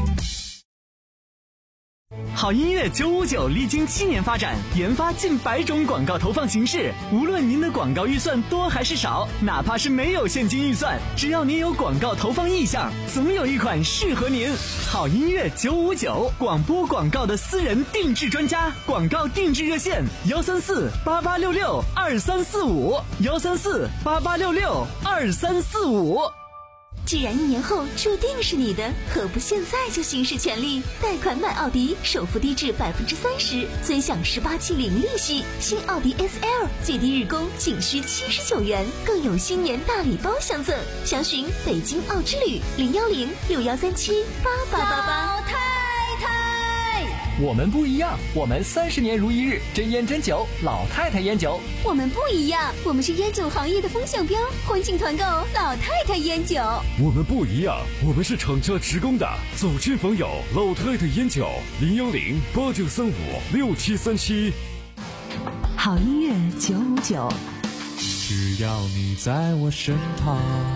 E: 好音乐九五九历经七年发展，研发近百种广告投放形式。无论您的广告预算多还是少，哪怕是没有现金预算，只要您有广告投放意向，总有一款适合您。好音乐九五九，广播广告的私人定制专家，广告定制热线：幺三四八八六六二三四五，幺三四八八六六二三四五。
N: 既然一年后注定是你的，何不现在就行使权利？贷款买奥迪，首付低至百分之三十，尊享十八期零利息。新奥迪 S L 最低日供仅需七十九元，更有新年大礼包相赠。详询北京奥之旅零幺零六幺三七八八八八。
A: 老太太。
F: 我们不一样，我们三十年如一日，真烟真酒，老太太烟酒。
A: 我们不一样，我们是烟酒行业的风向标，欢庆团购老太太烟酒。
H: 我们不一样，我们是厂家直供的，走亲访友，老太太烟酒，零幺零八九三五六七三七。
C: 好音乐九五九，
M: 只要你在我身旁。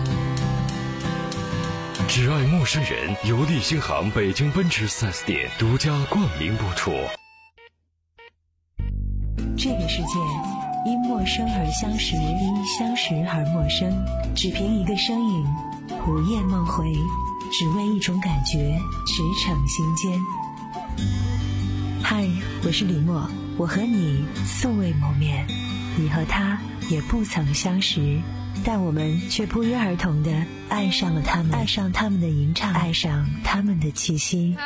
H: 只爱陌生人，由利星行北京奔驰 四 S 店独家冠名播出。
C: 这个世界因陌生而相识，因相识而陌生。只凭一个身影，午夜梦回，只为一种感觉，驰骋心间。嗨，我是李默，我和你素未谋面，你和他也不曾相识，但我们却不约而同地爱上了他们，爱上他们的吟唱，爱上他们的气息。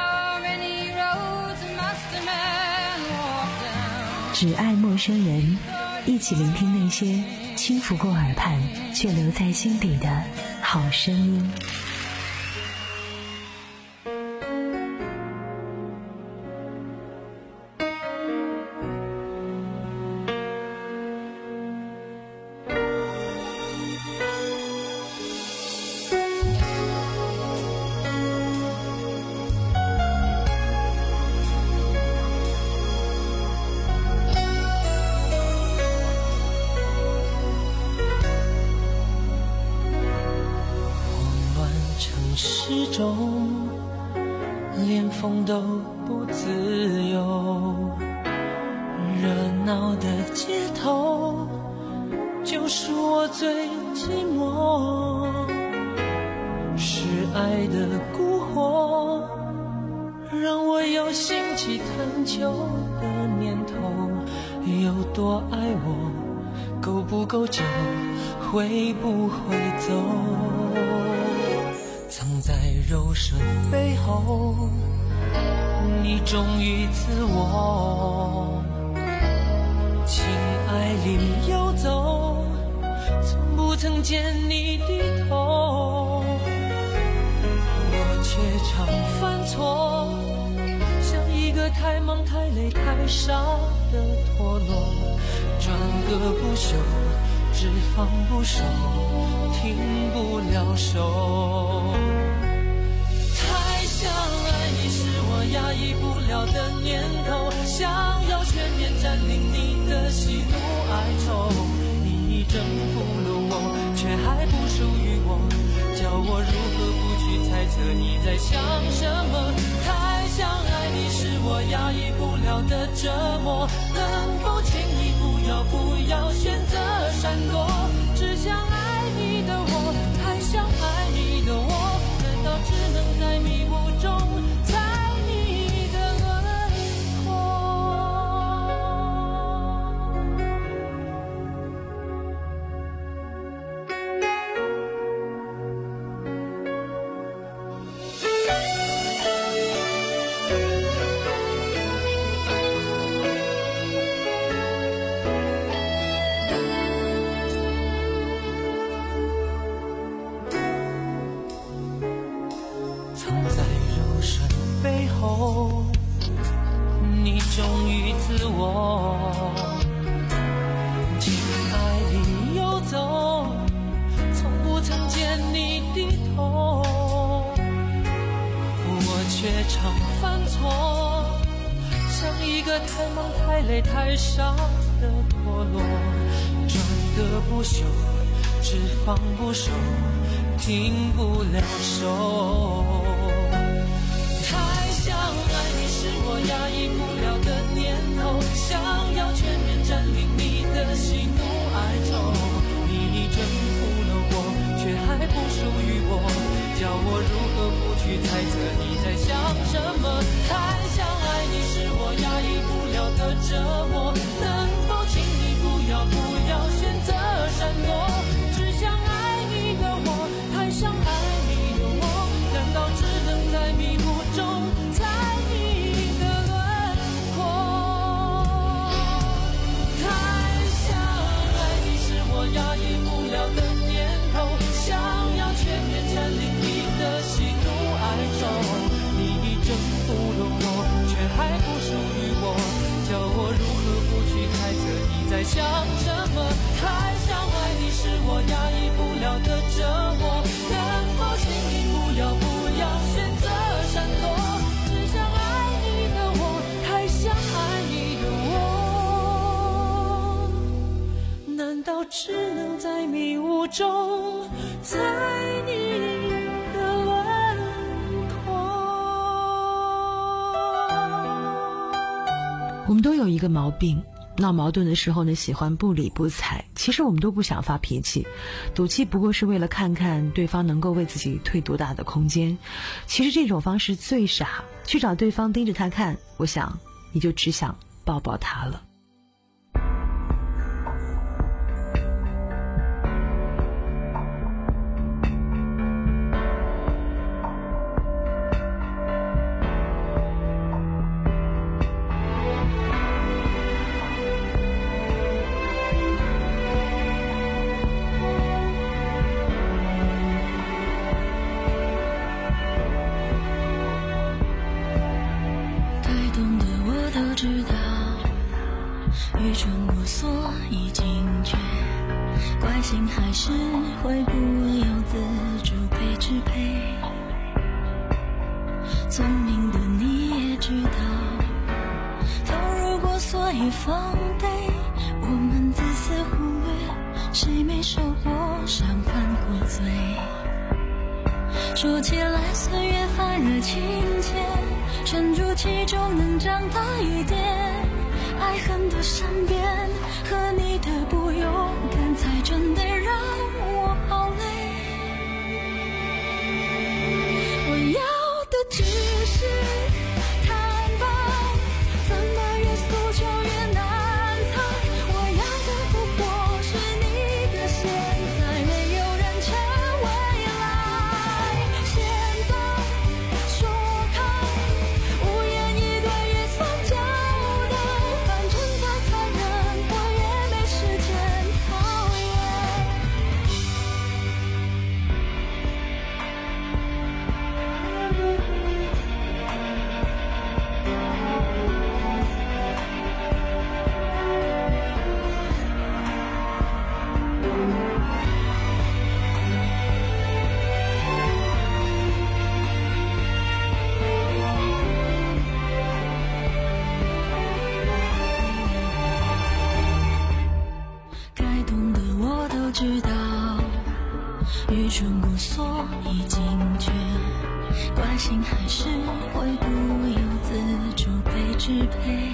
C: 只爱陌生人，一起聆听那些轻拂过耳畔却留在心底的好声音。
K: 始终连风都不自由，热闹的街头就是我最寂寞，是爱的蛊惑让我有兴起探究的念头，有多爱我，够不够久，会不会走，藏在柔顺背后，你忠于自我，情爱里游走，从不曾见你低头，我却常犯错，像一个太忙太累太傻的陀螺，转个不休，只放不收，停不了手。太想爱你是我压抑不了的念头，想要全面占领你的喜怒哀愁，你征服了我，却还不属于我，叫我如何不去猜测你在想什么。太想爱你是我压抑不了的折磨，能否请你不要不要选择闪躲，只想爱你的我，太想爱你的我，难道只能在迷雾中猜你的轮廓。你忠于自我，情爱里游走，从不曾见你低头，
M: 也常犯错，像一个太忙太累太傻的陀螺，转个不休，只放不收，停不了手。太想爱你是我压抑不了的念头，想要全面占领你的喜怒哀愁，你征服了我，却还不属于我，叫我如何不去猜测你在想什么。太想爱你是我压抑不了的折磨，能否请你不要不要选择闪躲，只想爱你的我，太想爱你的我，难道只能在迷雾中猜你的轮廓。太想爱你是我压抑不了的念头，想要全面占领你的喜怒哀愁，你征服了我，却还不属于我，叫我如何不去猜测你在想什么。太想爱你是我压抑不了的折磨，能否请你不要不要选择闪躲，只想爱你的我，太想爱你的我，难道只能在迷雾中猜你的轮廓。
Q: 我们都有一个毛病，闹矛盾的时候呢，喜欢不理不睬。其实我们都不想发脾气，赌气不过是为了看看对方能够为自己退多大的空间。其实这种方式最傻，去找对方盯着他看，我想你就只想抱抱他了。
J: 愚蠢无所以警觉，怪性还是会不由自主被支配。聪明的你也知道，投入过所以防备，我们自私忽略，谁没受过伤犯过罪。说起来岁月反而亲切，沉住气就能长大一点。爱恨的善变和你的不勇敢，才真的让我好累。我要的只是坦白，怎么越诉求越难猜。我要的不过是你的现在，没有人成未来。现在说开，无言以对也算交代，反正再残忍我也没时间讨厌。该懂的我都知道，愚蠢无所以警觉，惯性还是会不由自主被支配。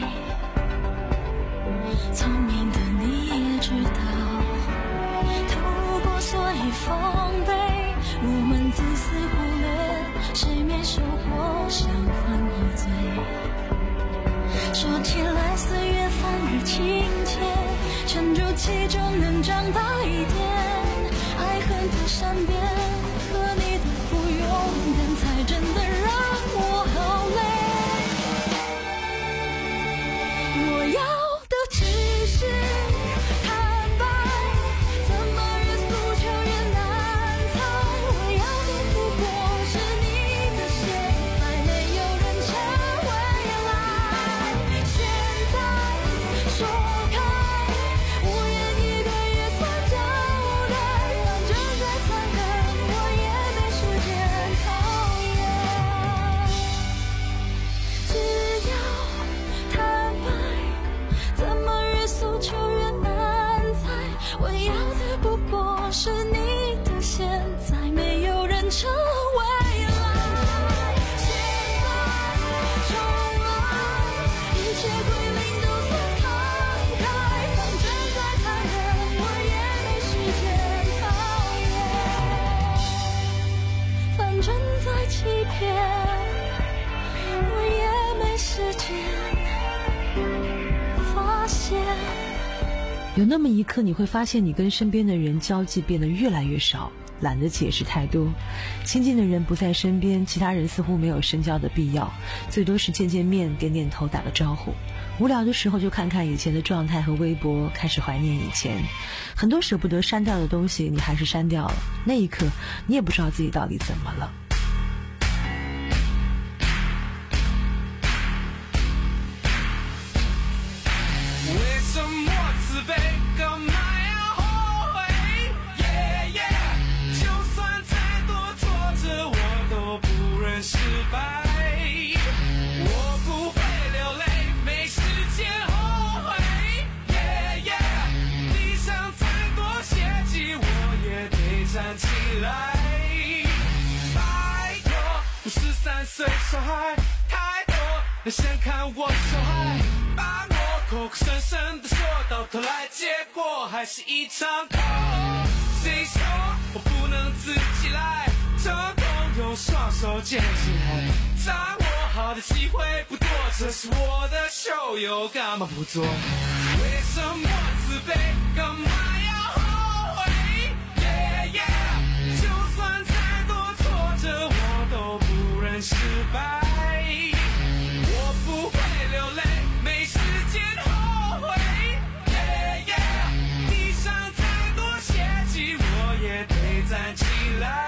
J: 聪明的你也知道，投入过所以防备，我们自私忽略，谁没受过伤患和罪。说起来岁月反而亲切，沉住气就能长大一点。爱恨的善变和你的不勇敢，才真的让我好累。我要的只是坦白，怎么越诉求越难猜。我要的不过是你的现在，没有人成未来。现在说开，无言以对也算交代，反正再残忍我欺骗，我也没时间发现。
Q: 有那么一刻，你会发现你跟身边的人交际变得越来越少，懒得解释太多，亲近的人不在身边，其他人似乎没有深交的必要，最多是见见面，点点头，打个招呼。无聊的时候就看看以前的状态和微博，开始怀念以前。很多舍不得删掉的东西，你还是删掉了。那一刻，你也不知道自己到底怎么了。
I: 为什么自卑？干嘛要后悔？Yeah yeah， 就算再多挫折，我都不忍失败。我不会流泪，没时间后悔。Yeah yeah， 地上再多血迹，我也得站起来。拜托，不是三岁小孩，太多人想看我受害，把我口口声声的说，到头来结果还是一场空。谁说我不能自己来？成功用双手捡起来，掌握好的机会不多，这是我的秀，又干嘛不做？为什么自卑？干嘛要后悔 ？Yeah yeah， 就算再多挫折，我都不忍失败。我不会流泪，没时间后悔。Yeah yeah， 地上再多血迹，我也得站起来。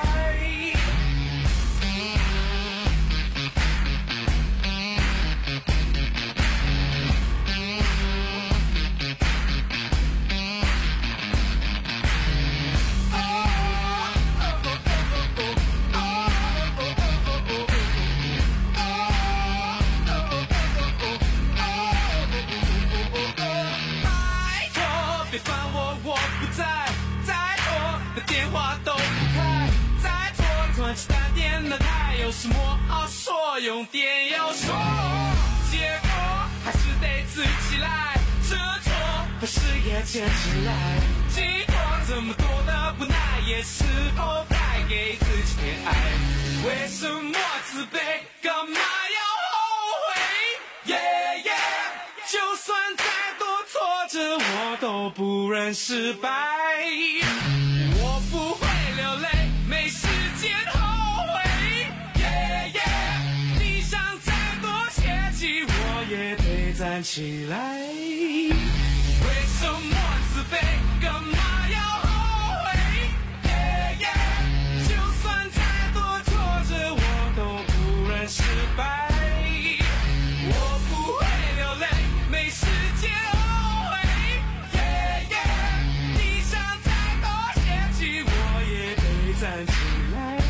I: 别烦我，我不在，再多的电话都不开，再多转起单电的台，有什么好说？用电要说，结果还是得自己来，这错和事也捡起来，经过这么多的不耐，也是否该给自己点爱？为什么自卑？干嘛要后悔 ？Yeah yeah， 就算再多挫折，我都不忍失败。我不会流泪，没时间后悔。Yeah yeah， 地上再多血迹，我也得站起来。为什么自卑？干嘛要后悔 ？Yeah yeah， 就算再多挫折，我都不忍失败。我不会流泪，没时间后悔。Yeah yeah， 地上再多血迹，我也得站起来。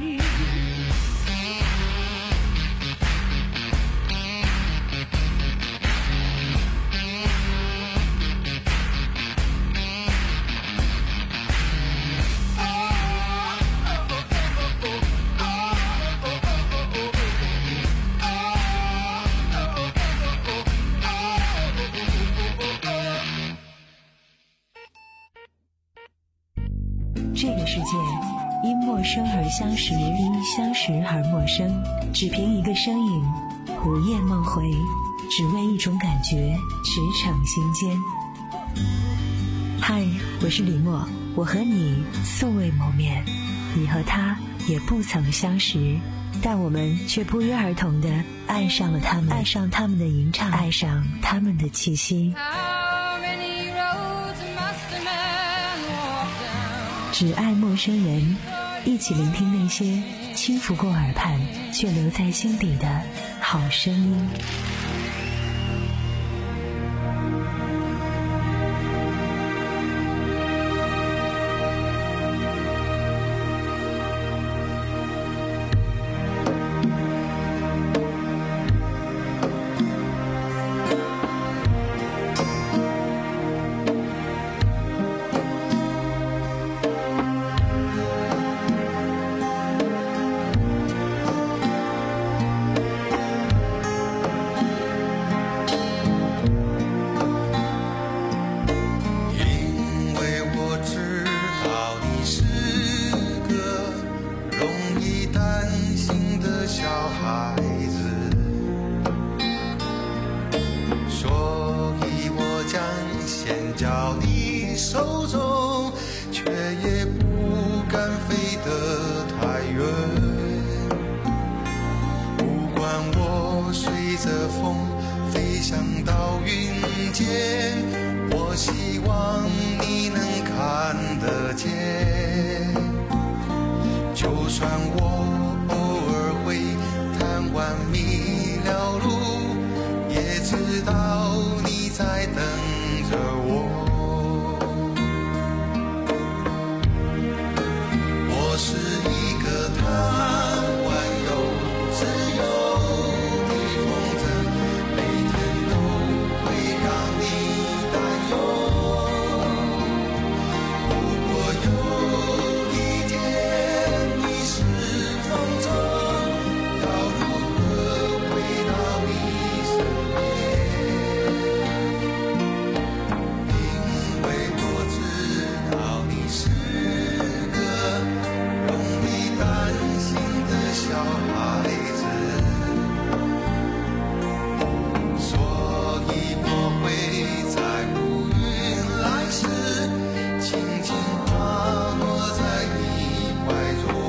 C: 这个世界因陌生而相识，因相识而陌生，只凭一个身影，午夜梦回，只为一种感觉驰骋心间。嗨，我是李默，我和你素未谋面，你和他也不曾相识，但我们却不约而同地爱上了他们，爱上他们的吟唱，爱上他们的气息。只爱陌生人，一起聆听那些轻拂过耳畔却留在心底的好声音。
R: 管我随着风飞翔到云间，我希望你能看得见。就算我偶尔会贪玩迷了路，也知道你在等着我。我是一个贪玩又自由的风筝，每天都会让你担忧。如果有一天你是风筝，要如何回到你身边？因为我知道你是个容易担心的小孩子，所以我会在乌云来时轻轻滑落在你怀中。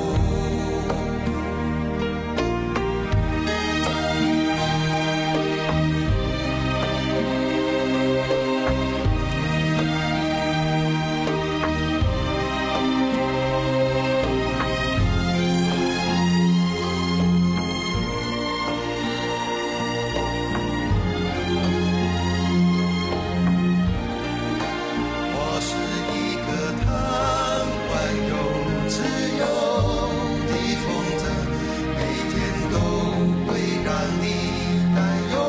R: 我是一个贪玩又自由的风筝，每天都会让你担忧。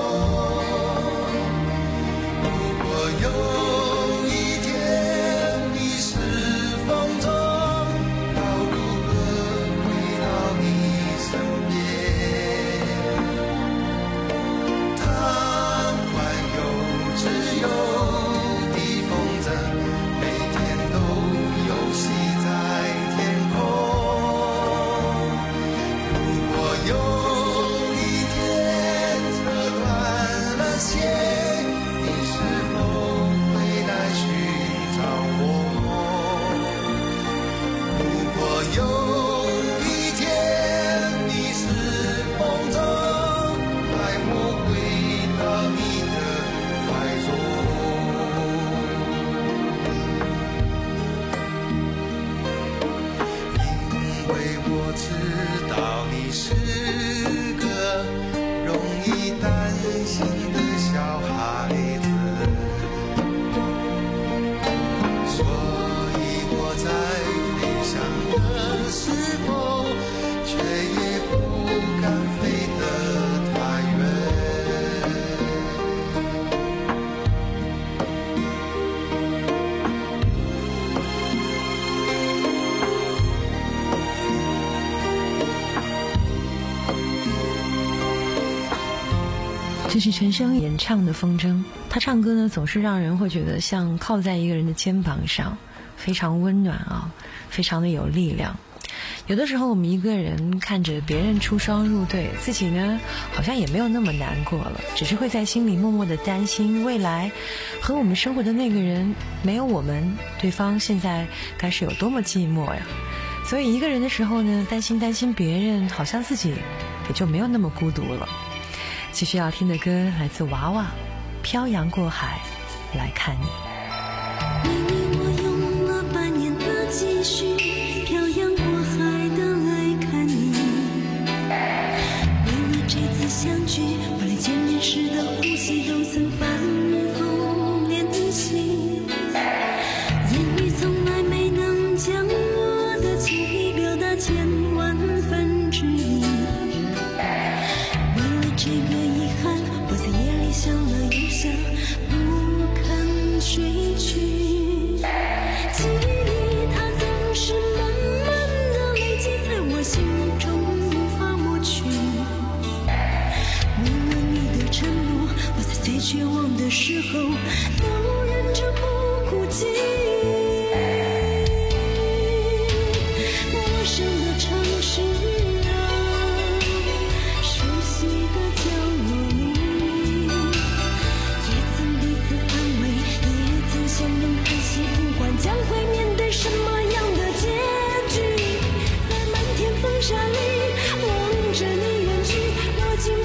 R: 如果有一天你是风筝，要如何回到你身边？贪玩又自由的风筝，每天都游戏在天空。如果有一天车断了线，你是否会来寻找我？如果有一天你是风筝，带我回到你的怀中。因为我知道你是个容易担心的小孩子，所以我在飞翔的时候，却也不敢飞得太远。
Q: 这是陈升演唱的《风筝》，他唱歌呢总是让人会觉得像靠在一个人的肩膀上，非常温暖啊，非常的有力量。有的时候我们一个人看着别人出双入对，自己呢好像也没有那么难过了，只是会在心里默默的担心未来和我们生活的那个人没有我们，对方现在该是有多么寂寞呀。所以一个人的时候呢，担心担心别人，好像自己也就没有那么孤独了。继续要听的歌来自娃娃，漂洋过海来看你。
J: 为你我用了半年的积蓄，漂洋过海的来看你。为了这次相聚，我连见面时的呼吸都曾反复练习。言语从来没能将我的情意表达千万分之一。为了这个遗憾，我在夜里想了又想，不肯睡去。记忆它总是慢慢地累积在我心中，无法抹去。为了你的承诺，我在最绝望的时候都忍着不哭泣。陌生的城市啊，熟悉的角落里，也曾彼此安慰，也曾相拥叹息，不管将会面对什么样的结局。在漫天风沙里望着你远去，我竟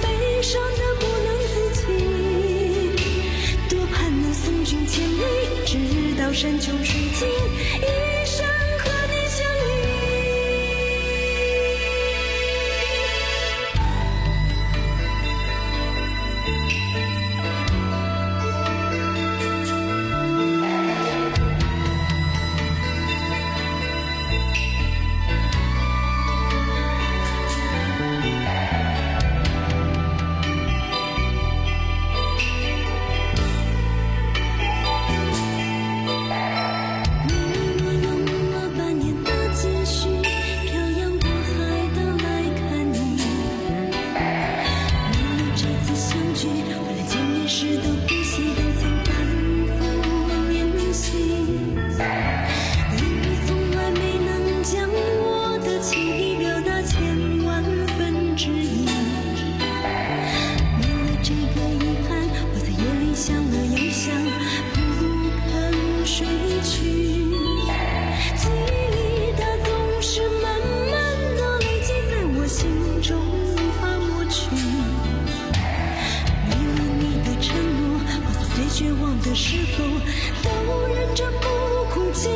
J: 去。为了你的承诺，我在最绝望的时候都忍着不哭泣。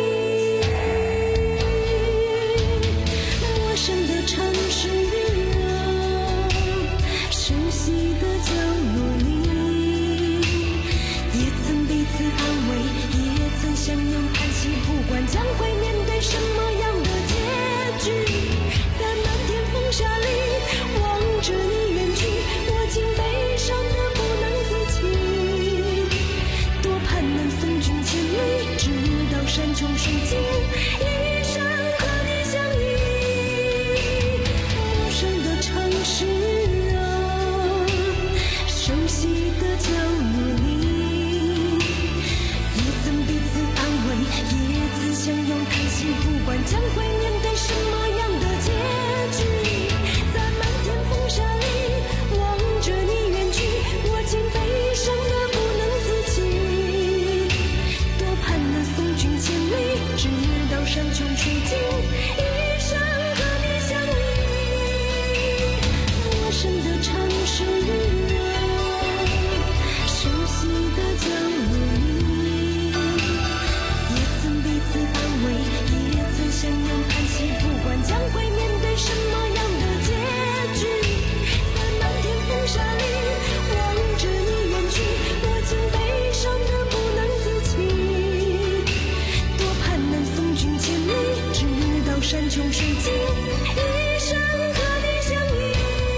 J: 陌生的城市啊，熟悉的角落里，也曾彼此安慰，也曾相拥叹息，不管将会面对什么样的结局。在漫天风沙里望着你远去，我竟悲伤得不能自己。多盼能送君千里，直到山穷水尽，一生和你相依。陌生的城市啊，熟悉的角落里，也曾彼此安慰，也曾相拥叹息，不管将会面对什么样的结局。在漫天风沙里望着你远去，我竟悲伤得不能自己。多盼能送君千里，直到山穷水尽，一生和你相依。陌生的城市啊，熟悉的角落里，也曾彼此安慰，也曾相拥叹息，不管将会面对什么样的结局。在漫天风沙里望着你远去，我竟悲伤得不能自己。多盼能送君千里，直到山穷水尽，一生和你相依。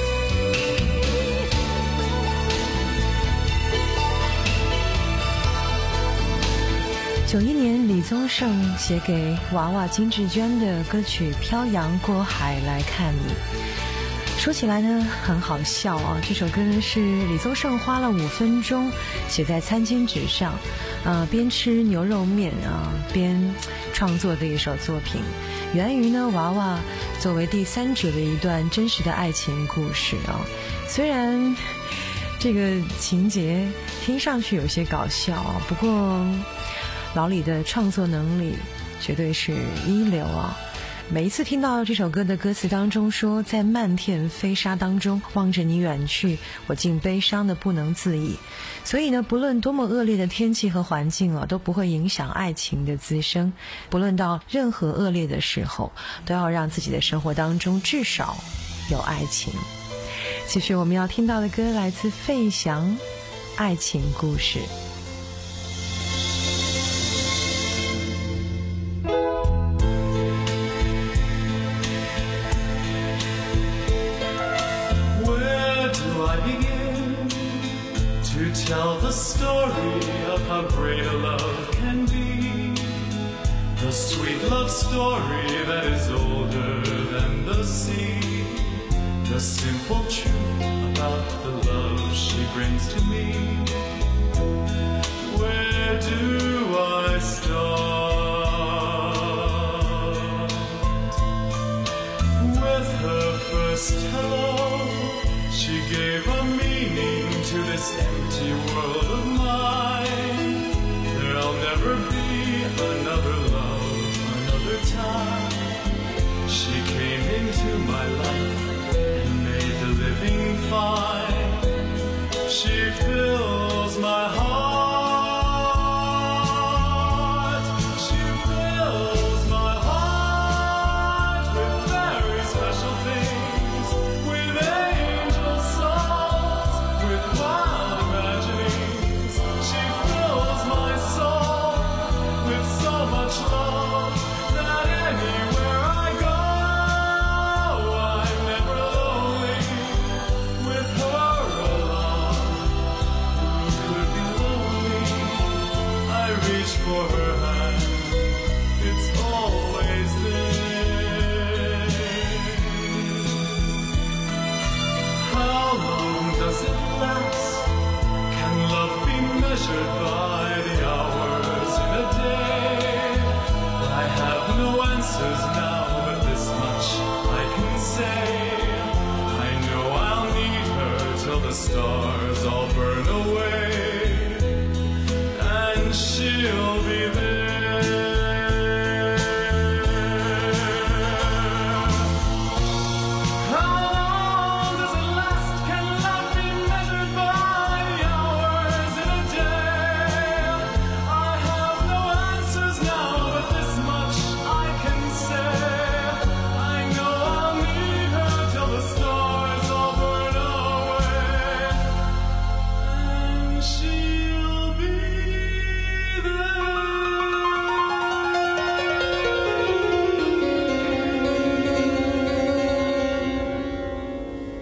Q: 九一年，李宗盛写给娃娃金志娟的歌曲《漂洋过海来看你》。说起来呢，很好笑啊！这首歌呢是李宗盛花了五分钟写在餐巾纸上，呃，边吃牛肉面啊边创作的一首作品，源于呢娃娃作为第三者的一段真实的爱情故事啊。虽然这个情节听上去有些搞笑啊，不过老李的创作能力绝对是一流啊！每一次听到这首歌的歌词当中说，在漫天飞沙当中望着你远去，我竟悲伤的不能自已。所以呢，不论多么恶劣的天气和环境啊，都不会影响爱情的滋生。不论到任何恶劣的时候，都要让自己的生活当中至少有爱情。继续我们要听到的歌来自费翔，《爱情故事》。
S: Tell the story of how great a love can be, the sweet love story that is older than the sea, the simple truth about the love she brings to me. Where do I start? With her first hello, she gave a meaning to this empty world of mine. There'll never be another love, another time. She came into my life and made the living fine. She fills my heart. She fills my heart with very special things, with angel songs, with wild imaginings. She fills my soul with so much love that anywhere I go, I'm never lonely. With her along, who could be lonely? I reach for her hand, it's always there. How long does it last? Can love be measured by the hours in a day? I have no answers now, but this much I can say. I know I'll need her till the stars all burn away, and she'll be there. How long does it last?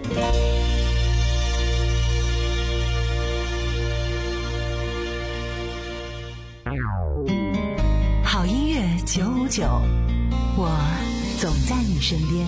C: 好音乐九五九，我总在你身边。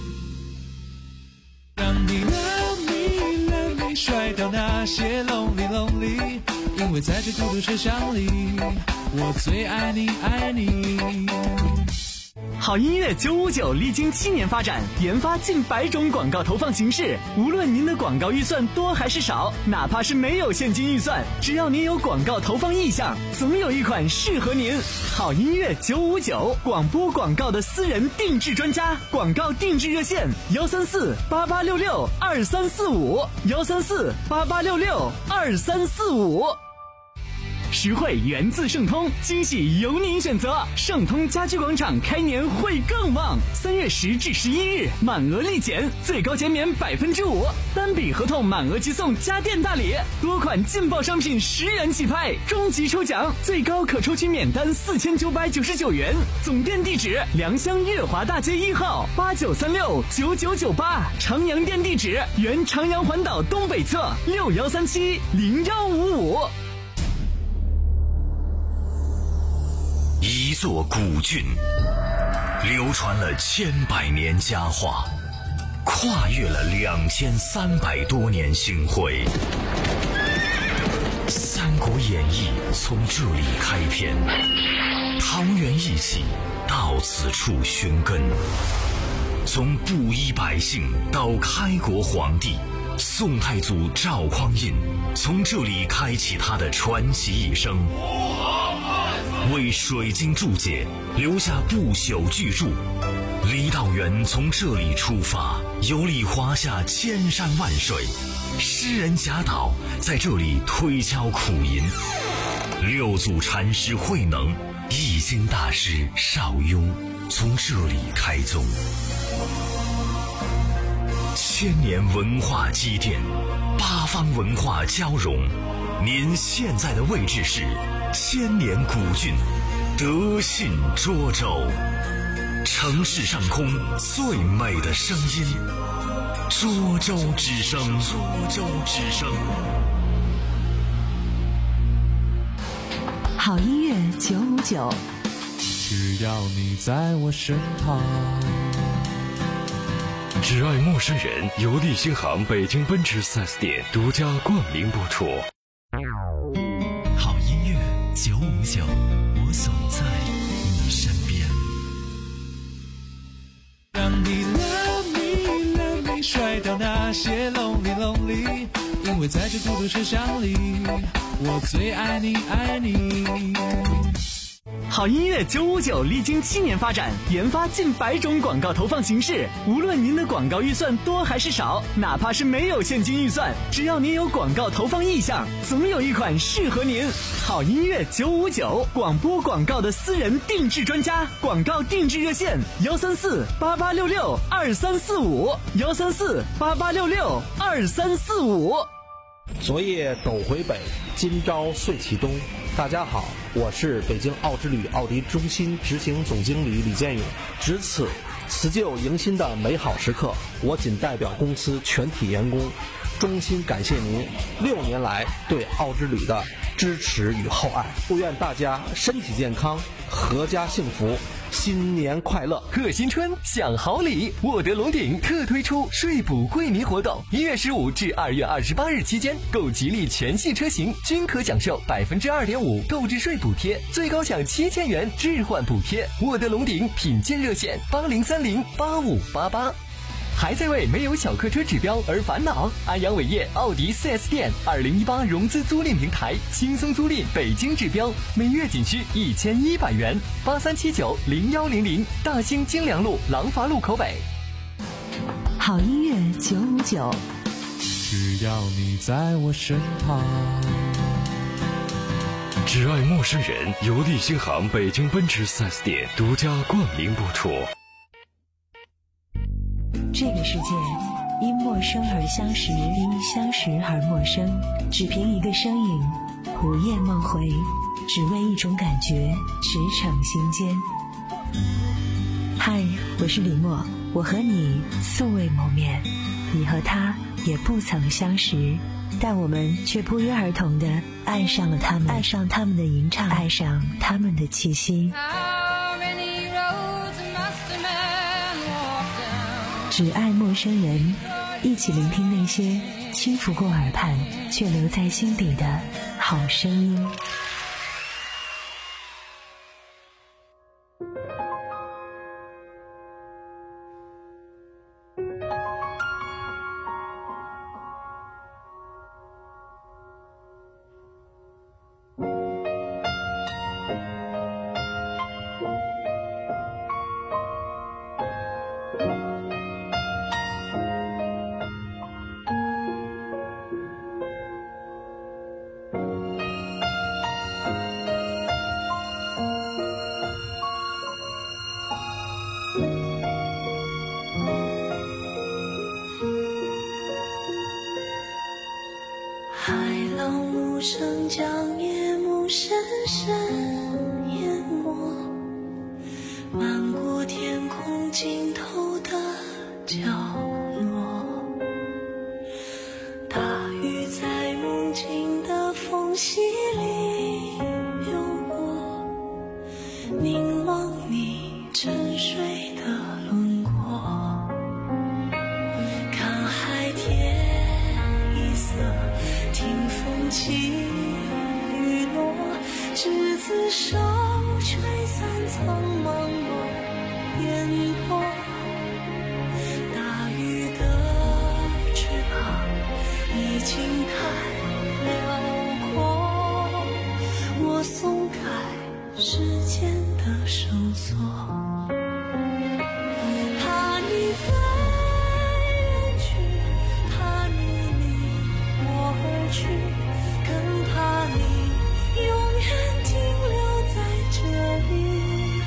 I: 让你 love me love me 甩掉那些 lonely lonely， 因为在这孤独车厢里，我最爱你爱你。
E: 好音乐九五九历经七年发展，研发近百种广告投放形式。无论您的广告预算多还是少，哪怕是没有现金预算，只要您有广告投放意向，总有一款适合您。好音乐九五九，广播广告的私人定制专家，广告定制热线幺三四八八六六二三四五幺三四八八六六二三四五。实惠源自盛通，惊喜由您选择。盛通家居广场开年会更旺，三月十至十一日满额立减，最高减免百分之五，单笔合同满额即送家电大礼，多款劲爆商品十元起拍，终极抽奖最高可抽取免单四千九百九十九元。总店地址：良乡月华大街一号八九三六九九九八，长阳店地址：原长阳环岛东北侧六幺三七零幺五五。
T: 一座古郡，流传了千百年佳话，跨越了两千三百多年星辉。《三国演义》从这里开篇，桃园义气到此处寻根。从布衣百姓到开国皇帝，宋太祖赵匡胤从这里开启他的传奇一生。为水晶注解留下不朽巨著，郦道元从这里出发，游历华夏千山万水，诗人贾岛在这里推敲苦吟，六祖禅师慧能、易经大师邵雍从这里开宗。千年文化积淀，八方文化交融，您现在的位置是千年古郡德信涿州，城市上空最美的声音，涿州之声。涿州之声。
C: 好音乐九五九，
I: 只要你在我身旁。
H: 只爱陌生人由利星行北京奔驰 四 S 店独家冠名播出。
T: 好音乐九五九，我总在你身边。
I: 让你 love me love me 甩掉那些 lonely lonely， 因为在这孤独车厢里，我最爱你爱你。
E: 好音乐九五九历经七年发展，研发近百种广告投放形式。无论您的广告预算多还是少，哪怕是没有现金预算，只要您有广告投放意向，总有一款适合您。好音乐九五九，广播广告的私人定制专家，广告定制热线幺三四八八六六二三四五幺三四八八六六二三四五。
U: 昨夜斗回北，今朝岁启东。大家好，我是北京奥之旅奥迪中心执行总经理李建勇。值此辞旧迎新的美好时刻，我仅代表公司全体员工，衷心感谢您六年来对奥之旅的支持与厚爱。祝愿大家身体健康，阖家幸福，新年快乐！
F: 贺新春，享好礼！沃德龙鼎特推出税补惠民活动，一月十五至二月二十八日期间，购吉利全系车型均可享受百分之二点五购置税补贴，最高享七千元置换补贴。沃德龙鼎品鉴热线八零三零八五八八。还在为没有小客车指标而烦恼？安阳伟业奥迪 四 S 店二零一八融资租赁平台，轻松租赁北京指标，每月仅需一千一百元。八三七九零幺零零，大兴京良路廊坊路口北。
C: 好音乐九五九，
I: 只要你在我身旁。
H: 只爱陌生人由利星行北京奔驰 四 S 店独家冠名播出。
C: 这个世界因陌生而相识，因相识而陌生，只凭一个身影，午夜梦回，只为一种感觉，驰骋心间。嗨，我是李默， 我和你素未谋面，你和他也不曾相识，但我们却不约而同地爱上了他们，爱上他们的吟唱，爱上他们的气息。只爱陌生人，一起聆听那些轻拂过耳畔却留在心底的好声音。
J: 海浪无声将夜幕深深淹没，漫过天空尽头的角落，大雨在梦境的缝隙里流过，凝望你沉睡的轮廓，看海天一色，听风起雨落，执子手，吹散苍茫的烟波。大雨的翅膀已经太辽阔，我松开时间的绳索，怕你飞远去，怕你离我而去，更怕你永远停留在这里。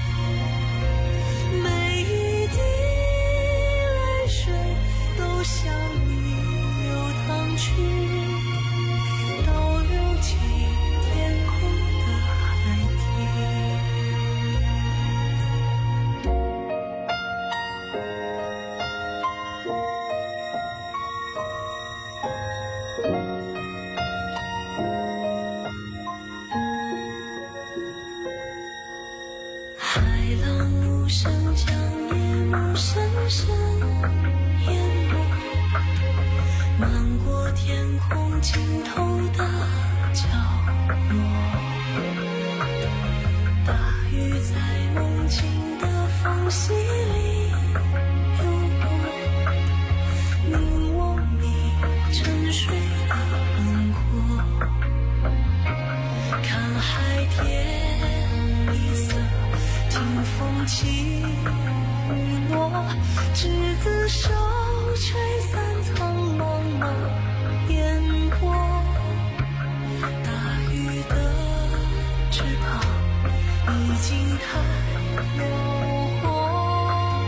J: 每一滴泪水都向你流淌去，倒流进天空的海底。海浪无声将夜幕深深淹没，漫过天空尽头的角落，大雨在梦境的缝隙里流过，凝望你沉睡的轮廓，看海天一色，听风起雨落，执子手，吹散苍茫的烟波。大雨的翅膀已经太辽阔，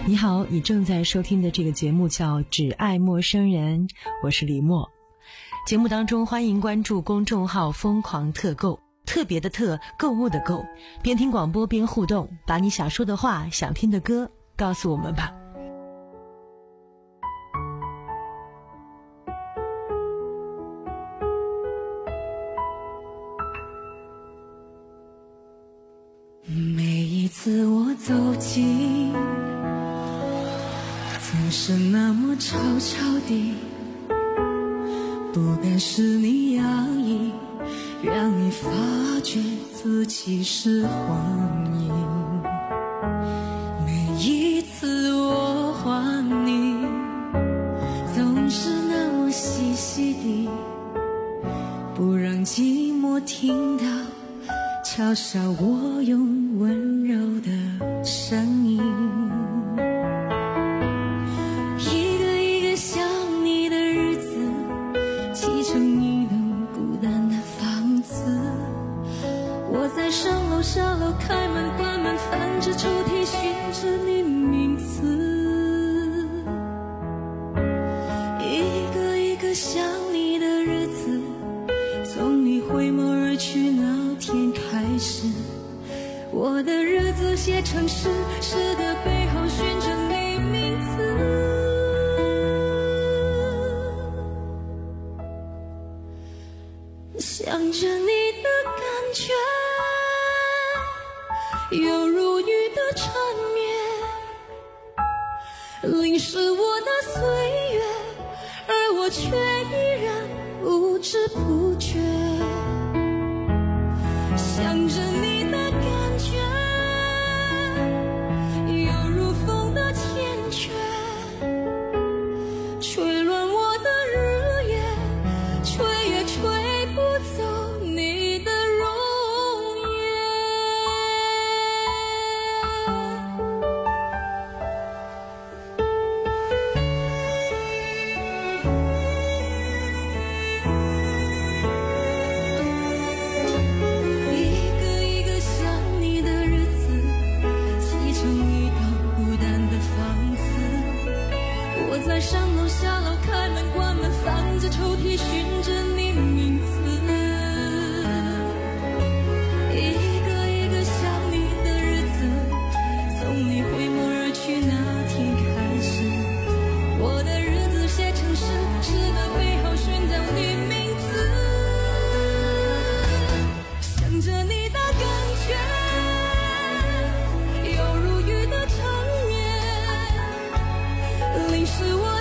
Q: 你好，你正在收听的这个节目叫《只爱陌生人》，我是李默。节目当中欢迎关注公众号疯狂特购，特别的特，购物的购，边听广播边互动，把你想说的话、想听的歌告诉我们吧。
J: 每一次我走近，总是那么悄悄地，不敢使你压抑，让你发觉自己是幻影。每一次我还你，总是那么细细地，不让寂寞听到嘲笑我用温柔的声音。一个一个想你的日子，砌成一栋孤单的房子。我在上楼下楼，开门关门，翻着抽屉寻着你名字。一个一个想你的日子，从你回眸而去那天开始，我的日子写成诗，诗的背后寻着你名字。想着你的感觉，犹如雨的缠绵，淋湿我的岁月，而我却依然不知不觉。想着你的感觉，犹如风的缱绻，吹乱我的日夜，吹也吹不走你的容上楼下楼，开门关门，翻着抽屉寻着你名字。一个一个想你的日子，从你回眸而去那天开始，我的日子写成诗，诗的背后寻找你名字。想着你的感觉，犹如雨的缠绵，淋湿我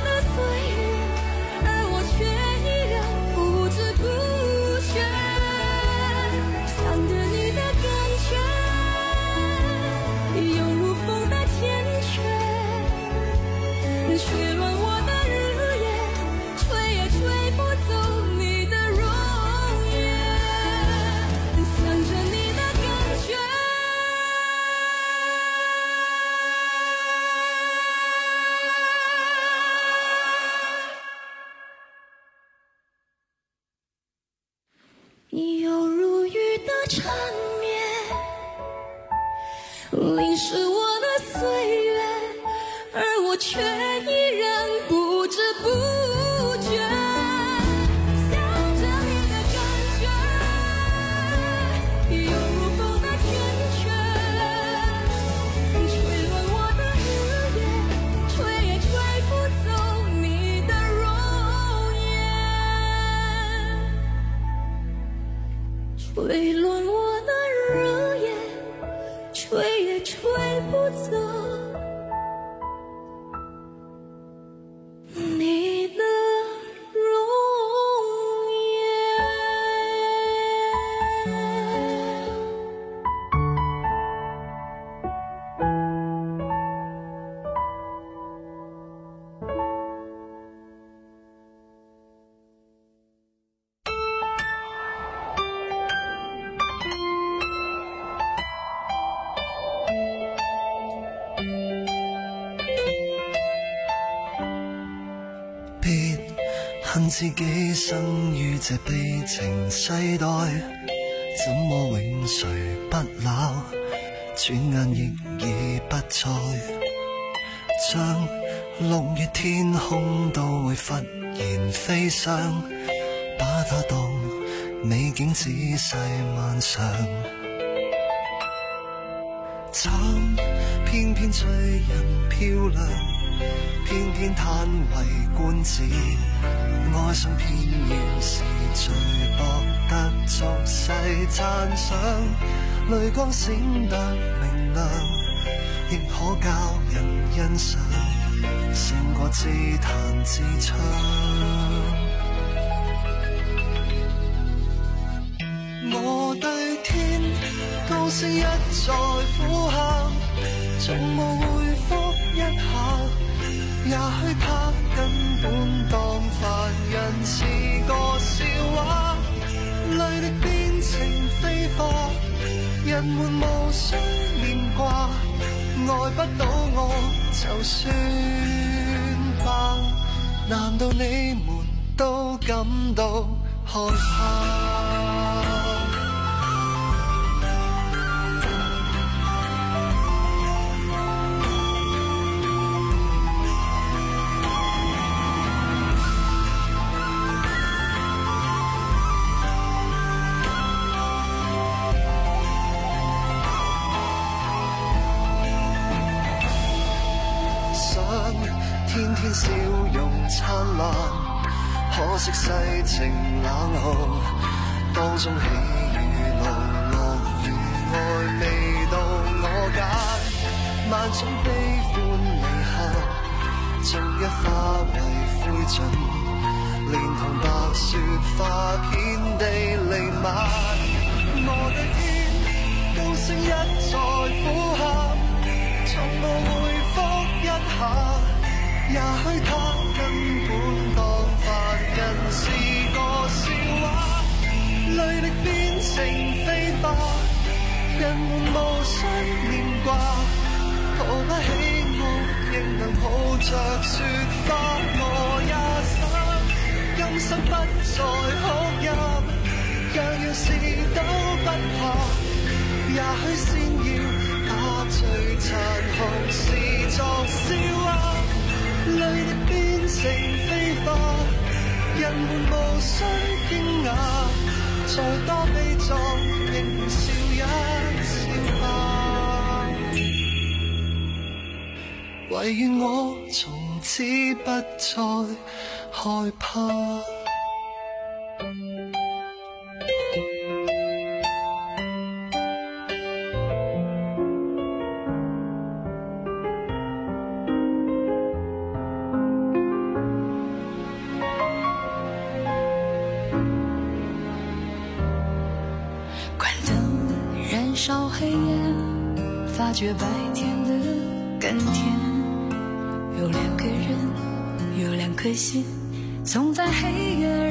J: 吹乱我的日夜，吹也吹不走你的容颜。想着你的感觉，犹如雨的缠绵，淋湿我的岁月，而我却依然不知不觉。想着你的感觉，犹如风的缱绻，吹乱我的日夜，吹也吹不走你的容颜。吹乱我的日夜，吹也吹不走你的容颜。
B: 恨自己生於這悲情世代，怎麼永垂不朽，轉眼亦已不再。 像六月天空都會忽然飛上，把它當美景仔細漫長。慘，偏偏醉人漂亮，偏偏嘆為觀止，愛上片語是最博得俗世讚賞，淚光閃得明亮，亦可教人欣賞，勝過自彈自唱。我對天高聲一再呼喊，從無回覆一下，也許他根本當凡人是個笑話，淚滴變成飛花，人們無需念掛，愛不到我就算吧，難道你們都感到害怕？天天笑容燦爛，可惜世情冷酷，當中喜與怒，樂與愛未到我間，萬種悲歡離合，逐一化為灰燼，連同白雪花遍地彌漫。我對天高聲一再呼喊，從無回覆一下，也許他根本當凡人是個笑話，淚滴變成飛花，人們無需念掛，抱不起我亦能抱着雪花。我也想今生不再哭泣，樣樣事都不怕，也許先要把最殘酷視作笑話，淚滴變成飛花，人們無需驚訝，再多悲壯亦能笑一笑吧。唯願我從此不再害怕。
J: 烧黑夜，发觉白天的更甜。有两个人，有两颗心，总在黑夜